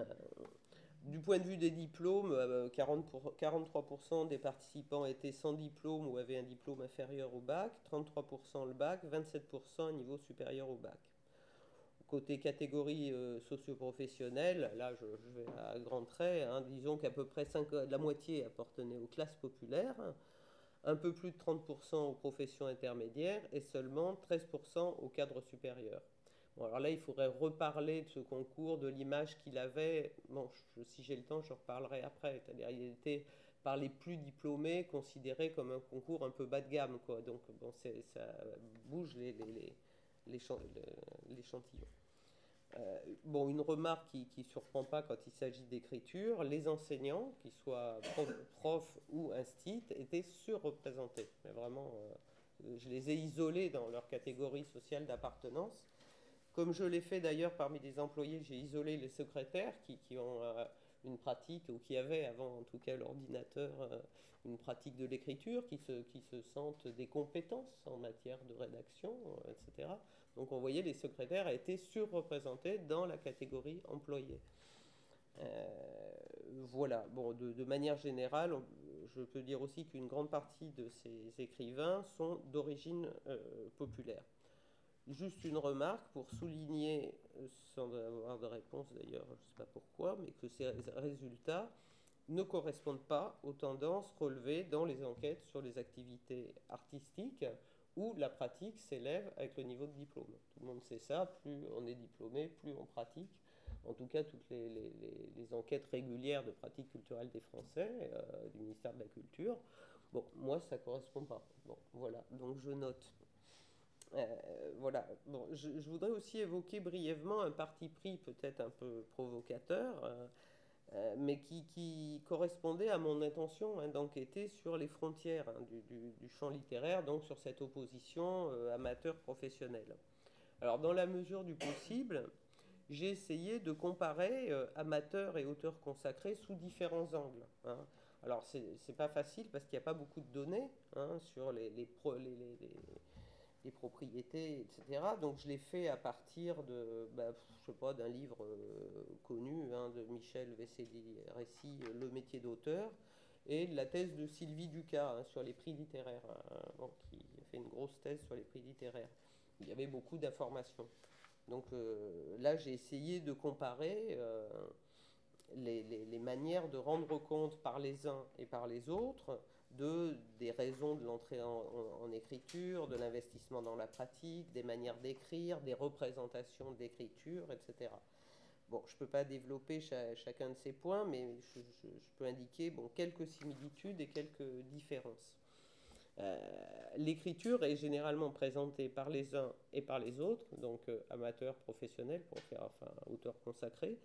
du point de vue des diplômes, euh, quarante pour, quarante-trois pour cent des participants étaient sans diplôme ou avaient un diplôme inférieur au bac, trente-trois pour cent le bac, vingt-sept pour cent un niveau supérieur au bac. Côté catégorie euh, socio-professionnelle, là je, je vais à grands traits, hein, disons qu'à peu près cinq, la moitié appartenait aux classes populaires, un peu plus de trente pour cent aux professions intermédiaires et seulement treize pour cent aux cadres supérieurs. Bon, alors là, il faudrait reparler de ce concours, de l'image qu'il avait. Bon, je, si j'ai le temps, je reparlerai après. C'est-à-dire, il était par les plus diplômés considéré comme un concours un peu bas de gamme, quoi. Donc, bon, c'est, ça bouge les, les, les, l'échantillon. Euh, bon, une remarque qui ne surprend pas quand il s'agit d'écriture, les enseignants, qu'ils soient profs prof ou instit, étaient surreprésentés. Mais vraiment, euh, je les ai isolés dans leur catégorie sociale d'appartenance. Comme je l'ai fait d'ailleurs parmi les employés, j'ai isolé les secrétaires qui, qui ont euh, une pratique, ou qui avaient avant en tout cas l'ordinateur, euh, une pratique de l'écriture, qui se, qui se sentent des compétences en matière de rédaction, euh, et cetera. Donc on voyait les secrétaires étaient surreprésentés dans la catégorie employés. Euh, voilà, bon, de, de manière générale, on, je peux dire aussi qu'une grande partie de ces écrivains sont d'origine euh, populaire. Juste une remarque pour souligner, sans avoir de réponse d'ailleurs, je ne sais pas pourquoi, mais que ces résultats ne correspondent pas aux tendances relevées dans les enquêtes sur les activités artistiques où la pratique s'élève avec le niveau de diplôme. Tout le monde sait ça, plus on est diplômé, plus on pratique. En tout cas, toutes les, les, les, les enquêtes régulières de pratique culturelle des Français, euh, du ministère de la Culture, bon, moi, ça ne correspond pas. Bon, voilà, donc je note. Euh, voilà. Bon, je, je voudrais aussi évoquer brièvement un parti pris peut-être un peu provocateur, euh, euh, mais qui, qui correspondait à mon intention hein, d'enquêter sur les frontières hein, du, du, du champ littéraire, donc sur cette opposition euh, amateur-professionnel. Alors, dans la mesure du possible, j'ai essayé de comparer euh, amateurs et auteurs consacrés sous différents angles. Hein. Alors, c'est, c'est pas facile parce qu'il n'y a pas beaucoup de données hein, sur les, les, pro, les, les, les les propriétés, et cetera. Donc je l'ai fait à partir de, bah, je sais pas, d'un livre euh, connu hein, de Michel Vesely-Récy, Le métier d'auteur, et de la thèse de Sylvie Ducas hein, sur les prix littéraires, hein, bon, qui a fait une grosse thèse sur les prix littéraires. Il y avait beaucoup d'informations. Donc euh, là, j'ai essayé de comparer euh, les, les, les manières de rendre compte par les uns et par les autres de, des raisons de l'entrée en, en, en écriture, de l'investissement dans la pratique, des manières d'écrire, des représentations d'écriture, et cetera. Bon, je ne peux pas développer cha, chacun de ces points, mais je, je, je peux indiquer bon, quelques similitudes et quelques différences. Euh, l'écriture est généralement présentée par les uns et par les autres, donc euh, amateurs, professionnels, pour faire enfin auteur consacré,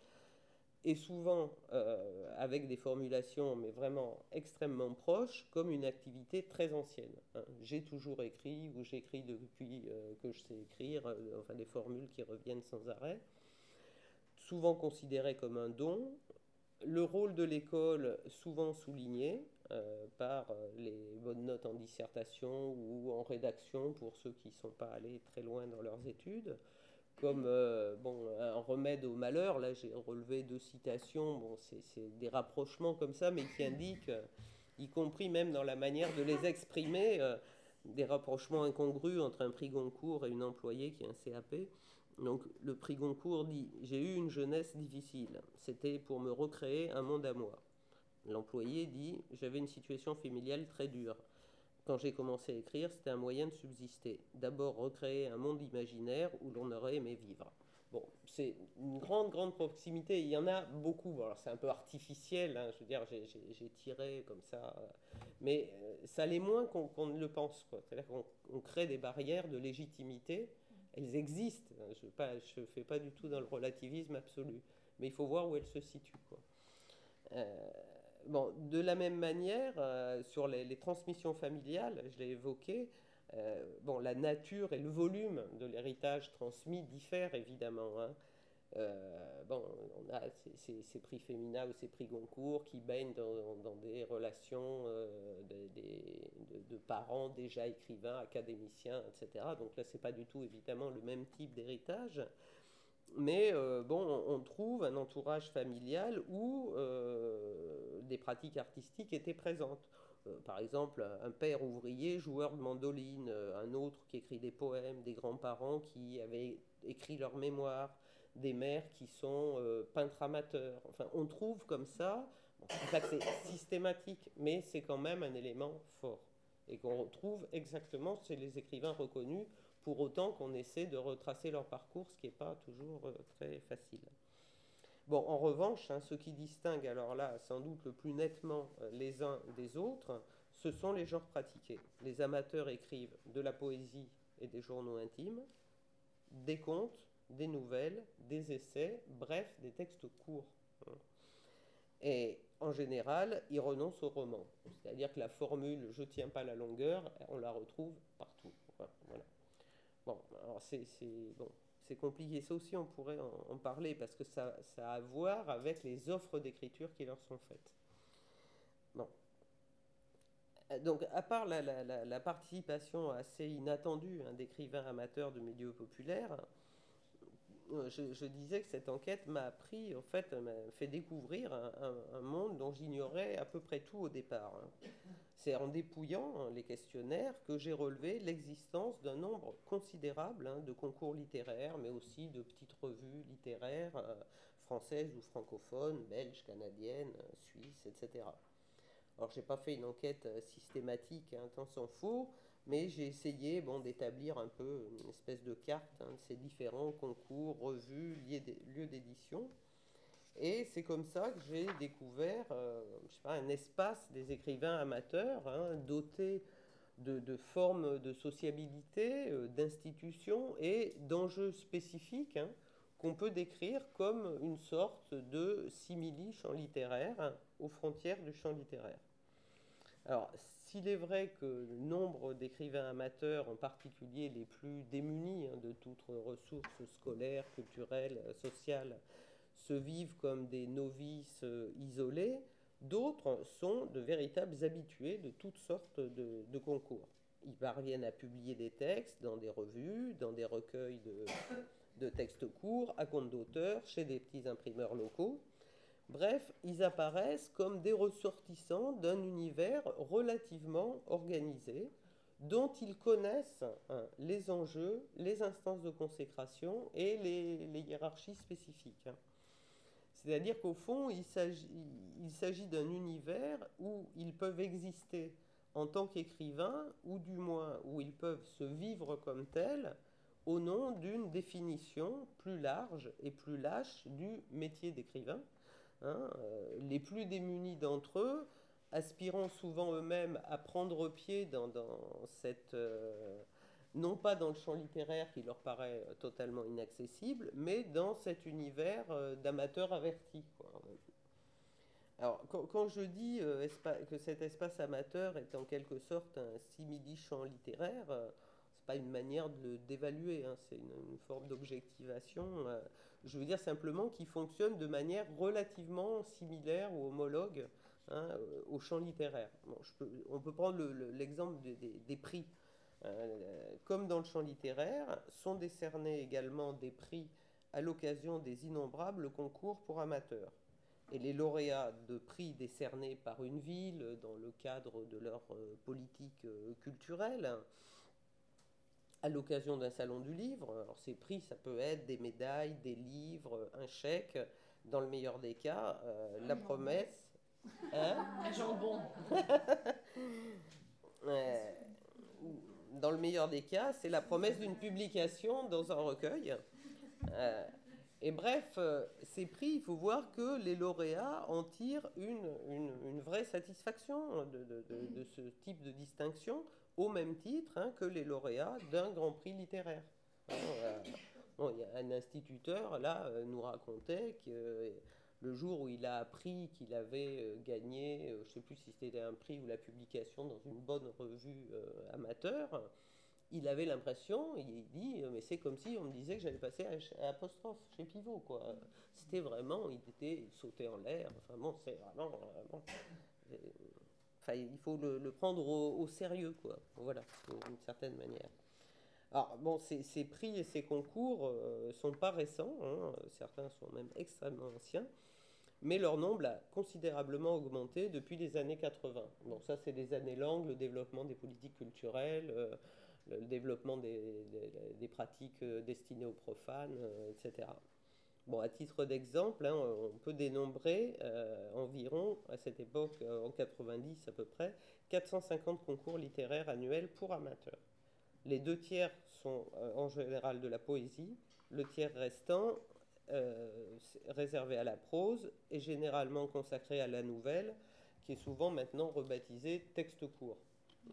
et souvent euh, avec des formulations mais vraiment extrêmement proches, comme une activité très ancienne. Hein. J'ai toujours écrit, ou j'écris depuis euh, que je sais écrire, euh, enfin des formules qui reviennent sans arrêt, souvent considéré comme un don. Le rôle de l'école, souvent souligné euh, par les bonnes notes en dissertation ou en rédaction pour ceux qui ne sont pas allés très loin dans leurs études, comme euh, bon, un remède au malheur. Là, j'ai relevé deux citations, bon, c'est des rapprochements comme ça, mais qui indiquent, euh, y compris même dans la manière de les exprimer, euh, des rapprochements incongrus entre un prix Goncourt et une employée qui est un C A P. Donc le prix Goncourt dit « J'ai eu une jeunesse difficile, c'était pour me recréer un monde à moi ». L'employé dit « J'avais une situation familiale très dure. Quand j'ai commencé à écrire, c'était un moyen de subsister. D'abord recréer un monde imaginaire où l'on aurait aimé vivre ». Bon, c'est une grande, grande proximité. Il y en a beaucoup. Alors c'est un peu artificiel, hein, je veux dire, j'ai tiré comme ça. Mais ça l'est moins qu'on qu'on ne le pense, quoi. C'est-à-dire qu'on crée des barrières de légitimité. Elles existent, je ne fais pas du tout dans le relativisme absolu, mais il faut voir où elles se situent, quoi. Euh, bon, de la même manière, euh, sur les, les transmissions familiales, je l'ai évoqué, euh, bon, la nature et le volume de l'héritage transmis diffèrent évidemment. Hein. Euh, bon, on a ces, ces, ces prix Femina ou ces prix Goncourt qui baignent dans, dans des relations euh, de, de, de parents déjà écrivains, académiciens, et cetera. Donc là, c'est pas du tout évidemment le même type d'héritage, mais euh, bon, on, on trouve un entourage familial où euh, des pratiques artistiques étaient présentes. Euh, par exemple, un père ouvrier, joueur de mandoline, un autre qui écrit des poèmes, des grands-parents qui avaient écrit leurs mémoires, des mères qui sont euh, peintres amateurs. Enfin, on trouve comme ça, bon, c'est pas que c'est systématique, mais c'est quand même un élément fort et qu'on retrouve exactement chez les écrivains reconnus, pour autant qu'on essaie de retracer leur parcours, ce qui n'est pas toujours euh, très facile. Bon, en revanche, hein, ce qui distingue alors là sans doute le plus nettement euh, les uns des autres, ce sont les genres pratiqués. Les amateurs écrivent de la poésie et des journaux intimes, des contes, des nouvelles, des essais, bref, des textes courts. Et en général, ils renoncent au roman. C'est-à-dire que la formule « je ne tiens pas la longueur », on la retrouve partout. Enfin, voilà. Bon, alors c'est bon, compliqué. Ça aussi, on pourrait en, en parler parce que ça, ça a à voir avec les offres d'écriture qui leur sont faites. Bon. Donc, à part la, la, la, la participation assez inattendue hein, d'écrivains amateurs de milieux populaires, Je, je disais que cette enquête m'a appris, en fait, m'a fait découvrir un, un, un monde dont j'ignorais à peu près tout au départ. Hein. C'est en dépouillant hein, les questionnaires que j'ai relevé l'existence d'un nombre considérable hein, de concours littéraires, mais aussi de petites revues littéraires euh, françaises ou francophones, belges, canadiennes, euh, suisses, et cetera. Alors, je n'ai pas fait une enquête euh, systématique, hein, tant s'en faut, mais j'ai essayé bon, d'établir un peu une espèce de carte hein, de ces différents concours, revues, lieux d'édition. Et c'est comme ça que j'ai découvert euh, je sais pas, un espace des écrivains amateurs hein, doté de, de formes de sociabilité, euh, d'institutions et d'enjeux spécifiques hein, qu'on peut décrire comme une sorte de simili-champ littéraire hein, aux frontières du champ littéraire. Alors, s'il est vrai que le nombre d'écrivains amateurs, en particulier les plus démunis hein, de toutes ressources scolaires, culturelles, sociales, se vivent comme des novices euh, isolés, d'autres sont de véritables habitués de toutes sortes de, de concours. Ils parviennent à publier des textes dans des revues, dans des recueils de, de textes courts, à compte d'auteur, chez des petits imprimeurs locaux. Bref, ils apparaissent comme des ressortissants d'un univers relativement organisé, dont ils connaissent hein, les enjeux, les instances de consécration et les, les hiérarchies spécifiques. Hein. C'est-à-dire qu'au fond, il s'agit d'un univers où ils peuvent exister en tant qu'écrivains, ou du moins où ils peuvent se vivre comme tels, au nom d'une définition plus large et plus lâche du métier d'écrivain. Hein, euh, les plus démunis d'entre eux, aspirant souvent eux-mêmes à prendre pied dans, dans cette... Euh, non pas dans le champ littéraire qui leur paraît totalement inaccessible, mais dans cet univers euh, d'amateurs avertis, quoi. Alors, quand, quand je dis euh, que cet espace amateur est en quelque sorte un simili-champ littéraire, euh, c'est pas une manière de le dévaluer, hein, c'est une, une forme d'objectivation. Euh, je veux dire simplement qu'il fonctionne de manière relativement similaire ou homologue, hein, au champ littéraire. Bon, je peux, on peut prendre le, le, l'exemple des, des, des prix. Euh, comme dans le champ littéraire, sont décernés également des prix à l'occasion des innombrables concours pour amateurs. Et les lauréats de prix décernés par une ville dans le cadre de leur euh, politique euh, culturelle, à l'occasion d'un salon du livre, alors ces prix, ça peut être des médailles, des livres, un chèque, dans le meilleur des cas, euh, la promesse... Hein Un jambon. euh, Dans le meilleur des cas, c'est la promesse d'une publication dans un recueil. Euh, et bref, euh, ces prix, il faut voir que les lauréats en tirent une, une, une vraie satisfaction de, de, de, de ce type de distinction, au même titre hein, que les lauréats d'un grand prix littéraire. Hein, euh, bon, il y a un instituteur, là, euh, nous racontait que euh, le jour où il a appris qu'il avait euh, gagné, euh, je ne sais plus si c'était un prix ou la publication dans une bonne revue euh, amateur, il avait l'impression, il dit, mais c'est comme si on me disait que j'allais passer à, à apostrophe chez Pivot, quoi. C'était vraiment, il était, il sautait en l'air. Enfin bon, c'est vraiment, vraiment euh, enfin, il faut le, le prendre au, au sérieux, quoi. Voilà, d'une certaine manière. Alors bon, ces, ces prix et ces concours euh, sont pas récents, hein, certains sont même extrêmement anciens, mais leur nombre a considérablement augmenté depuis les années quatre-vingts. Donc ça, c'est les années longues, le développement des politiques culturelles. Euh, le développement des, des, des pratiques destinées aux profanes, euh, et cetera. Bon, à titre d'exemple, hein, on peut dénombrer euh, environ, à cette époque, euh, en quatre-vingt-dix à peu près, quatre cent cinquante concours littéraires annuels pour amateurs. Les deux tiers sont euh, en général de la poésie, le tiers restant euh, réservé à la prose et généralement consacré à la nouvelle, qui est souvent maintenant rebaptisée texte court. Euh,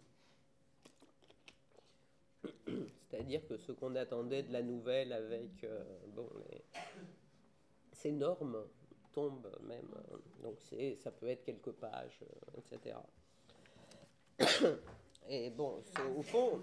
C'est-à-dire que ce qu'on attendait de la nouvelle avec euh, bon, les, ces normes tombent même. Euh, donc c'est, ça peut être quelques pages, euh, et cetera. Et bon, au fond,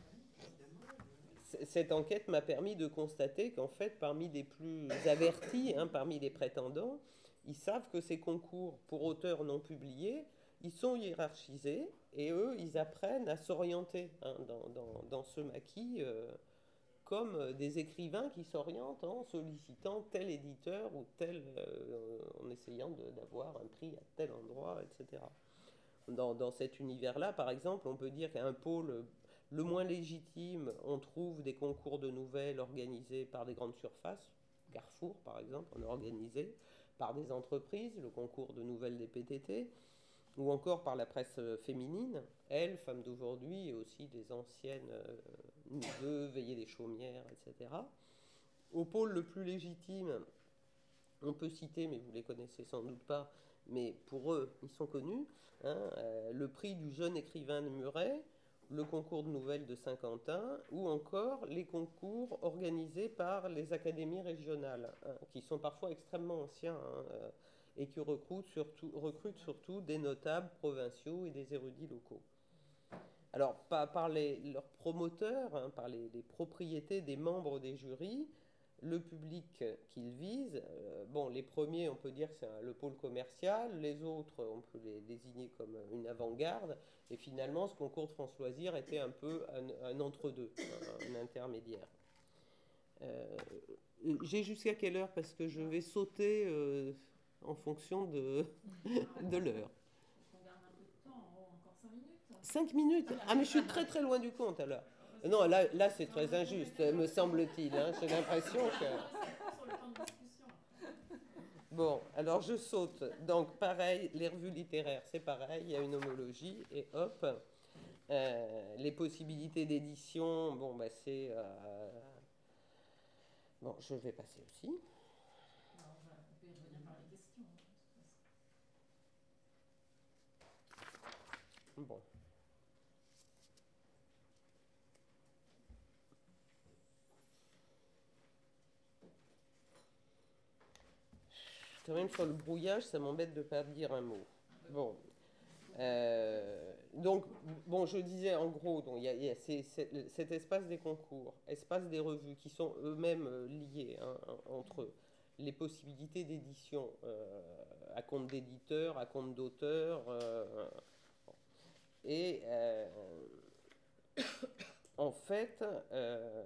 cette enquête m'a permis de constater qu'en fait, parmi les plus avertis, hein, parmi les prétendants, ils savent que ces concours pour auteurs non publiés, ils sont hiérarchisés et eux, ils apprennent à s'orienter hein, dans, dans, dans ce maquis euh, comme des écrivains qui s'orientent en sollicitant tel éditeur ou tel, euh, en essayant de, d'avoir un prix à tel endroit, et cetera. Dans, dans cet univers-là, par exemple, on peut dire qu'à un pôle le moins légitime, on trouve des concours de nouvelles organisés par des grandes surfaces. Carrefour, par exemple, on a organisé par des entreprises, le concours de nouvelles des P T T, ou encore par la presse féminine, Elle, Femmes d'aujourd'hui, et aussi des anciennes euh, Nous deux, Veillées des chaumières, et cetera. Au pôle le plus légitime, on peut citer, mais vous ne les connaissez sans doute pas, mais pour eux, ils sont connus, hein, euh, le prix du jeune écrivain de Muret, le concours de nouvelles de Saint-Quentin, ou encore les concours organisés par les académies régionales, hein, qui sont parfois extrêmement anciens, hein, euh, et qui recrutent surtout, recrutent surtout des notables provinciaux et des érudits locaux. Alors, par, par les, leurs promoteurs, hein, par les, les propriétés des membres des jurys, le public qu'ils visent, euh, bon, les premiers, on peut dire que c'est un, le pôle commercial, les autres, on peut les désigner comme une avant-garde, et finalement, ce concours de France Loisirs était un peu un, un entre-deux, un, un intermédiaire. Euh, j'ai jusqu'à quelle heure? Parce que je vais sauter euh, en fonction de, de l'heure. On garde un peu de temps, encore cinq minutes. cinq minutes? Ah, mais je suis très très loin du compte alors. Non, là, là c'est très injuste, me semble-t-il. Hein. J'ai l'impression que... Bon, Alors je saute. Donc pareil, les revues littéraires, c'est pareil, il y a une homologie et hop. Euh, les possibilités d'édition, bon, bah, c'est... Euh... Bon, je vais passer aussi. Alors, on, va, on peut y revenir par les questions. Bon. Quand même, sur le brouillage, ça m'embête de ne pas dire un mot. Bon. Euh, donc, bon, je disais en gros, donc, il y a, il y a ces, ces, cet espace des concours, espace des revues, qui sont eux-mêmes liés hein, entre eux. Les possibilités d'édition euh, à compte d'éditeur, à compte d'auteur. Euh, et euh, en fait, euh,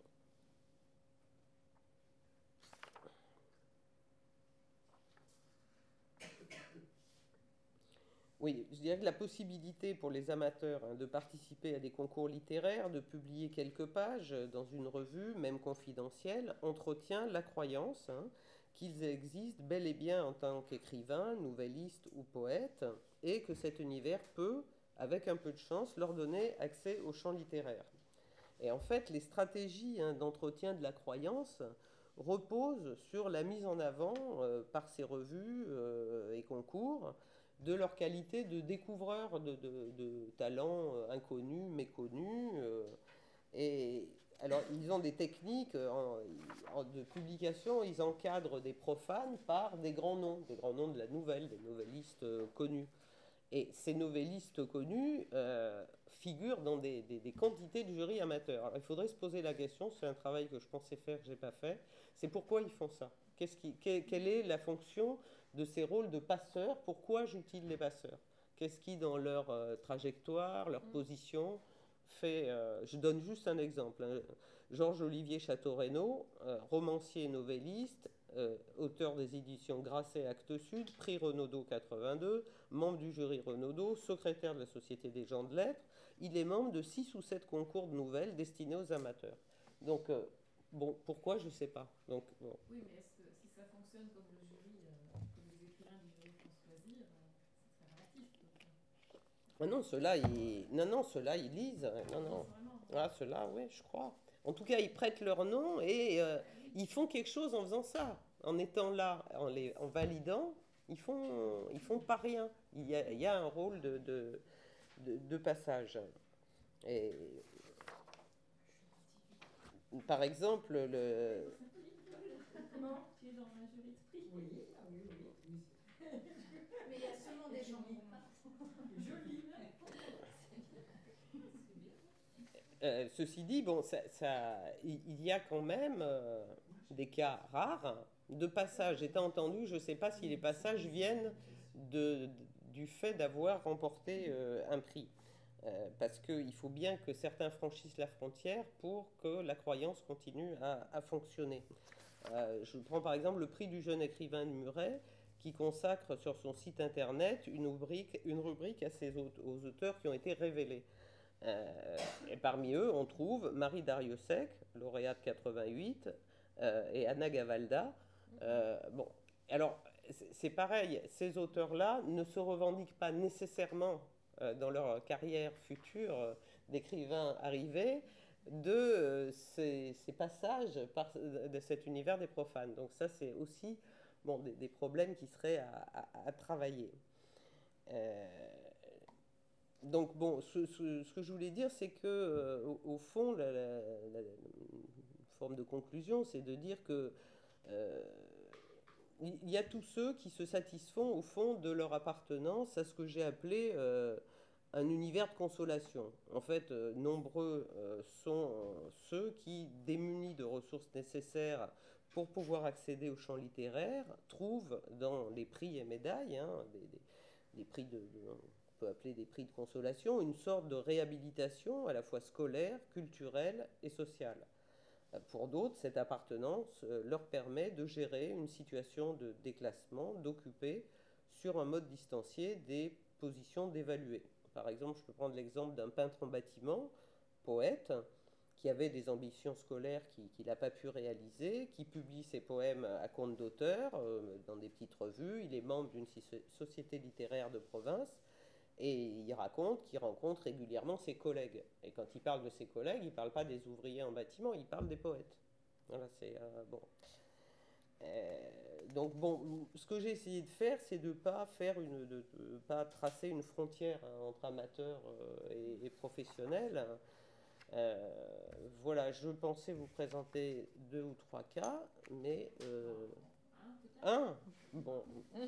oui, je dirais que la possibilité pour les amateurs hein, de participer à des concours littéraires, de publier quelques pages dans une revue, même confidentielle, entretient la croyance hein, qu'ils existent bel et bien en tant qu'écrivains, nouvellistes ou poètes, et que cet univers peut, avec un peu de chance, leur donner accès au champ littéraire. Et en fait, les stratégies hein, d'entretien de la croyance reposent sur la mise en avant euh, par ces revues euh, et concours de leur qualité de découvreurs de, de, de talents euh, inconnus, méconnus. Euh, et alors, ils ont des techniques en, en, de publication, ils encadrent des profanes par des grands noms, des grands noms de la nouvelle, des novellistes euh, connus. Et ces novellistes connus euh, figurent dans des, des, des quantités de jurys amateurs. Alors, il faudrait se poser la question, c'est un travail que je pensais faire, que je n'ai pas fait, c'est pourquoi ils font ça. Qu'est-ce qui, quelle, quelle est la fonction de ces rôles de passeurs? Pourquoi jouent-ils les passeurs? Qu'est-ce qui, dans leur euh, trajectoire, leur position, fait... Euh, je donne juste un exemple. Hein. Georges-Olivier Château-Renaud, euh, romancier et novelliste, euh, auteur des éditions Grasset Actes Sud, prix Renaudot quatre-vingt-deux, membre du jury Renaudot, secrétaire de la Société des gens de lettres. Il est membre de six ou sept concours de nouvelles destinés aux amateurs. Donc, euh, bon, pourquoi, je ne sais pas. Donc, bon. Oui, mais est-ce que si ça fonctionne comme le jury, euh, comme les écrivains du jury font choisir, euh, c'est très relatif. Ah non, ceux-là, ils... non, non, ceux-là, ils lisent. Non, non. Ah, ceux-là, oui, je crois. En tout cas, ils prêtent leur nom et euh, ils font quelque chose en faisant ça. En étant là, en, les, en validant, ils font, ils font pas rien. Il y a, il y a un rôle de, de, de, de passage. Et, par exemple, le... Comment tu es dans un jury de prix? Oui, ah oui, oui. oui. Mais il y a seulement des gens Joli. Joli. Euh, ceci dit, bon, ça, ça, il y a quand même euh, des cas rares de passages. Étant entendu, je ne sais pas si les passages viennent de, de, du fait d'avoir remporté euh, un prix. Euh, parce qu'il faut bien que certains franchissent la frontière pour que la croyance continue à, à fonctionner. Euh, je prends par exemple le prix du jeune écrivain de Muret, qui consacre sur son site internet une rubrique, une rubrique à ses aute- aux auteurs qui ont été révélés. Euh, et parmi eux, on trouve Marie Dariussec, lauréate quatre-vingt-huit, euh, et Anna Gavalda. Euh, bon, alors, c'est, c'est pareil, ces auteurs-là ne se revendiquent pas nécessairement euh, dans leur carrière future euh, d'écrivains arrivés de euh, ces, ces passages par, de cet univers des profanes. Donc ça, c'est aussi bon, des, des problèmes qui seraient à, à, à travailler. Euh, Donc, bon, ce, ce, ce que je voulais dire, c'est que, euh, au, au fond, la, la, la, forme de conclusion, c'est de dire que euh, il y a tous ceux qui se satisfont, au fond, de leur appartenance à ce que j'ai appelé euh, un univers de consolation. En fait, euh, nombreux euh, sont ceux qui, démunis de ressources nécessaires pour pouvoir accéder au champ littéraire, trouvent dans les prix et médailles, hein, des, des, des prix de... de on peut appeler des prix de consolation, une sorte de réhabilitation à la fois scolaire, culturelle et sociale. Pour d'autres, cette appartenance leur permet de gérer une situation de déclassement, d'occuper sur un mode distancié des positions d'évaluer. Par exemple, je peux prendre l'exemple d'un peintre en bâtiment, poète, qui avait des ambitions scolaires qu'il n'a pas pu réaliser, qui publie ses poèmes à compte d'auteur euh, dans des petites revues. Il est membre d'une société littéraire de province et il raconte qu'il rencontre régulièrement ses collègues. Et quand il parle de ses collègues, il ne parle pas des ouvriers en bâtiment, il parle des poètes. Voilà, c'est euh, bon. Euh, donc bon, ce que j'ai essayé de faire, c'est de ne pas faire une, de, de pas tracer une frontière hein, entre amateurs euh, et, et professionnels. Euh, voilà, je pensais vous présenter deux ou trois cas, mais euh, un, bon,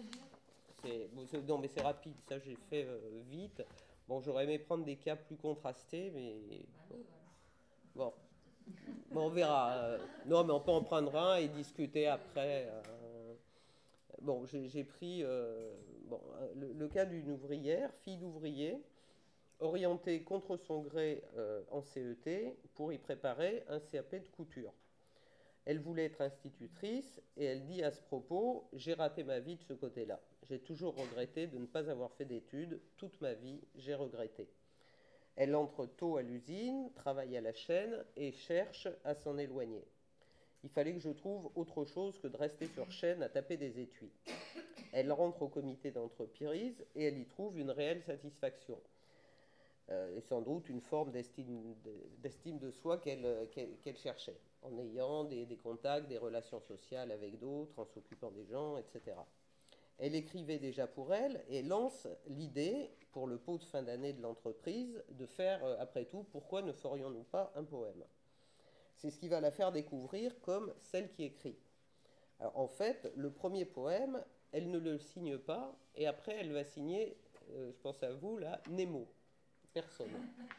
c'est, bon, c'est, non mais c'est rapide, ça j'ai fait euh, vite. Bon, j'aurais aimé prendre des cas plus contrastés, mais bon, bon, bon on verra. Euh, non, mais on peut en prendre un et discuter après. Euh, bon, j'ai, j'ai pris euh, bon, le, le cas d'une ouvrière, fille d'ouvrier, orientée contre son gré euh, en C E T pour y préparer un C A P de couture. Elle voulait être institutrice et elle dit à ce propos « J'ai raté ma vie de ce côté-là. J'ai toujours regretté de ne pas avoir fait d'études. Toute ma vie, j'ai regretté. » Elle entre tôt à l'usine, travaille à la chaîne et cherche à s'en éloigner. Il fallait que je trouve autre chose que de rester sur chaîne à taper des étuis. Elle rentre au comité d'entreprise et elle y trouve une réelle satisfaction. Euh, et sans doute une forme d'estime de, d'estime de soi qu'elle, qu'elle, qu'elle cherchait, en ayant des, des contacts, des relations sociales avec d'autres, en s'occupant des gens, et cetera. Elle écrivait déjà pour elle et lance l'idée, pour le pot de fin d'année de l'entreprise, de faire, euh, après tout, pourquoi ne ferions-nous pas un poème ? C'est ce qui va la faire découvrir comme celle qui écrit. Alors, en fait, le premier poème, elle ne le signe pas, et après, elle va signer, euh, je pense à vous, là, Nemo. Personne.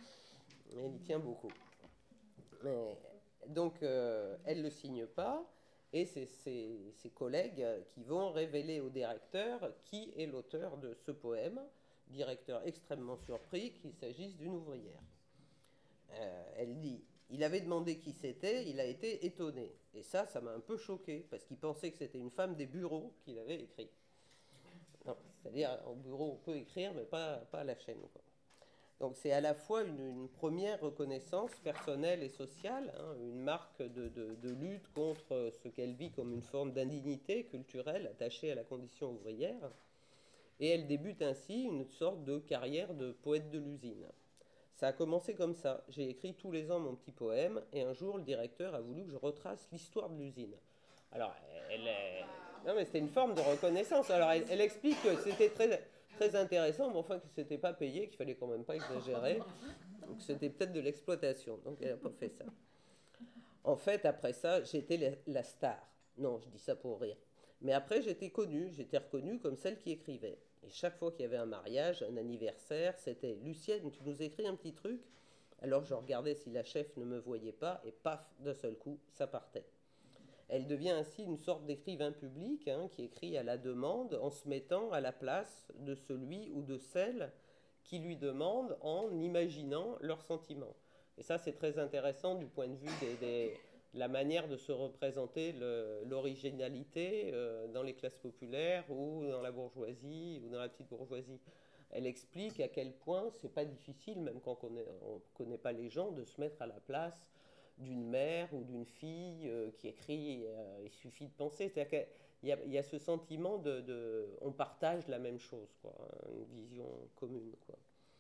Elle y tient beaucoup. Mais, donc, euh, elle ne le signe pas, et c'est ses, ses collègues qui vont révéler au directeur qui est l'auteur de ce poème, directeur extrêmement surpris qu'il s'agisse d'une ouvrière. Euh, elle dit, il avait demandé qui c'était, il a été étonné. Et ça, ça m'a un peu choqué, parce qu'il pensait que c'était une femme des bureaux qui l'avait écrit. Non, c'est-à-dire, au bureau, on peut écrire, mais pas, pas à la chaîne, quoi. Donc c'est à la fois une, une première reconnaissance personnelle et sociale, hein, une marque de, de, de lutte contre ce qu'elle vit comme une forme d'indignité culturelle attachée à la condition ouvrière. Et elle débute ainsi une sorte de carrière de poète de l'usine. Ça a commencé comme ça. J'ai écrit tous les ans mon petit poème, et un jour le directeur a voulu que je retrace l'histoire de l'usine. Alors, elle est... Non, mais c'était une forme de reconnaissance. Alors, elle, elle explique que c'était très... très intéressant, mais enfin que c'était pas payé, qu'il fallait quand même pas exagérer, donc c'était peut-être de l'exploitation, donc elle n'a pas fait ça. En fait, après ça, j'étais la, la star. Non, je dis ça pour rire. Mais après, j'étais connue, j'étais reconnue comme celle qui écrivait. Et chaque fois qu'il y avait un mariage, un anniversaire, c'était « Lucienne, tu nous écris un petit truc ?» Alors je regardais si la chef ne me voyait pas, et paf, d'un seul coup, ça partait. Elle devient ainsi une sorte d'écrivain public hein, qui écrit à la demande en se mettant à la place de celui ou de celle qui lui demande en imaginant leurs sentiments. Et ça, c'est très intéressant du point de vue des, des, de la manière de se représenter le, l'originalité euh, dans les classes populaires ou dans la bourgeoisie ou dans la petite bourgeoisie. Elle explique à quel point c'est pas difficile, même quand on ne connaît pas les gens, de se mettre à la place d'une mère ou d'une fille euh, qui écrit, euh, il suffit de penser. C'est-à-dire qu'il y a, il y a ce sentiment de, de... On partage la même chose, quoi, hein, une vision commune, quoi.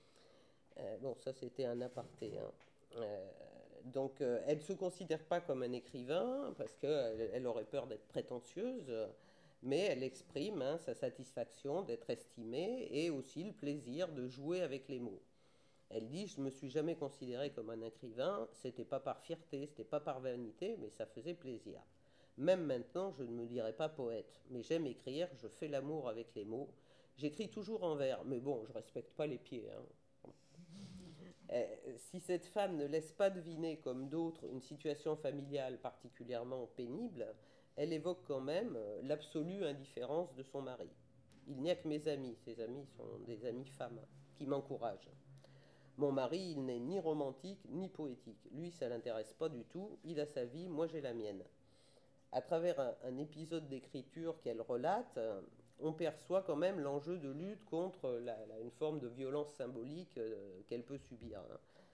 Euh, bon, ça, c'était un aparté. Hein. Euh, donc, euh, elle ne se considère pas comme un écrivain, parce qu'elle elle aurait peur d'être prétentieuse, mais elle exprime hein, sa satisfaction d'être estimée et aussi le plaisir de jouer avec les mots. Elle dit, je ne me suis jamais considérée comme un écrivain, c'était pas par fierté, c'était pas par vanité, mais ça faisait plaisir. Même maintenant, je ne me dirais pas poète, mais j'aime écrire, je fais l'amour avec les mots. J'écris toujours en vers, mais bon, je respecte pas les pieds. Hein. Euh, si cette femme ne laisse pas deviner, comme d'autres, une situation familiale particulièrement pénible, elle évoque quand même l'absolue indifférence de son mari. Il n'y a que mes amis, ses amis sont des amis femmes, qui m'encouragent. Mon mari, il n'est ni romantique ni poétique. Lui, ça ne l'intéresse pas du tout. Il a sa vie, moi j'ai la mienne. À travers un, un épisode d'écriture qu'elle relate, on perçoit quand même l'enjeu de lutte contre la, la, une forme de violence symbolique euh, qu'elle peut subir. Hein.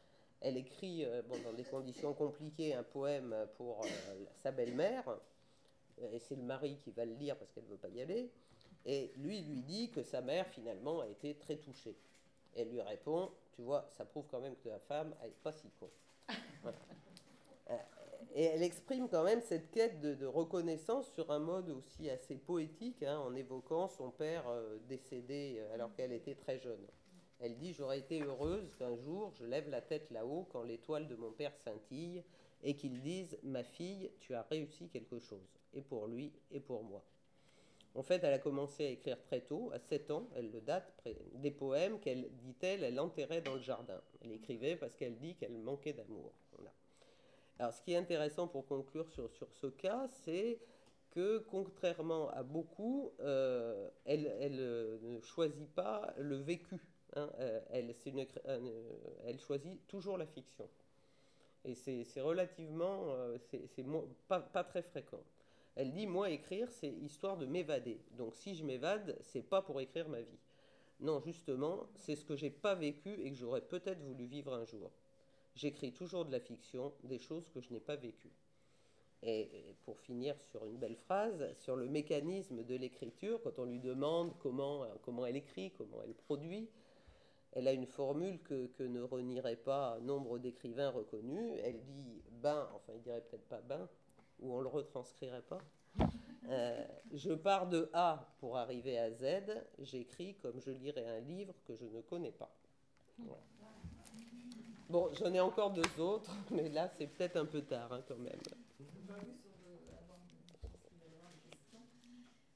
elle écrit euh, bon, dans des conditions compliquées un poème pour euh, sa belle-mère, et c'est le mari qui va le lire parce qu'elle ne veut pas y aller, et lui lui dit que sa mère finalement a été très touchée. Elle lui répond, tu vois, ça prouve quand même que ta femme n'est pas si con. Voilà. Et elle exprime quand même cette quête de, de reconnaissance sur un mode aussi assez poétique, hein, en évoquant son père euh, décédé alors qu'elle était très jeune. Elle dit « J'aurais été heureuse qu'un jour je lève la tête là-haut quand l'étoile de mon père scintille et qu'il dise « Ma fille, tu as réussi quelque chose, et pour lui et pour moi ». En fait, elle a commencé à écrire très tôt, à sept ans, elle le date, des poèmes qu'elle, dit-elle, elle enterrait dans le jardin. Elle écrivait parce qu'elle dit qu'elle manquait d'amour. Voilà. Alors, ce qui est intéressant pour conclure sur, sur ce cas, c'est que, contrairement à beaucoup, euh, elle, elle euh, ne choisit pas le vécu. Hein, euh, elle, c'est une, euh, elle choisit toujours la fiction. Et c'est, c'est relativement, euh, c'est, c'est mo- pas, pas très fréquent. Elle dit, moi, écrire, c'est histoire de m'évader. Donc, si je m'évade, c'est pas pour écrire ma vie. Non, justement, c'est ce que j'ai pas vécu et que j'aurais peut-être voulu vivre un jour. J'écris toujours de la fiction, des choses que je n'ai pas vécues. Et pour finir sur une belle phrase, sur le mécanisme de l'écriture, quand on lui demande comment, comment elle écrit, comment elle produit, elle a une formule que, que ne renierait pas nombre d'écrivains reconnus. Elle dit « ben », enfin il dirait peut-être pas « ben », ou on ne le retranscrirait pas. Euh, je pars de A pour arriver à Z, j'écris comme je lirais un livre que je ne connais pas. Voilà. Bon, j'en ai encore deux autres, mais là c'est peut-être un peu tard hein, quand même.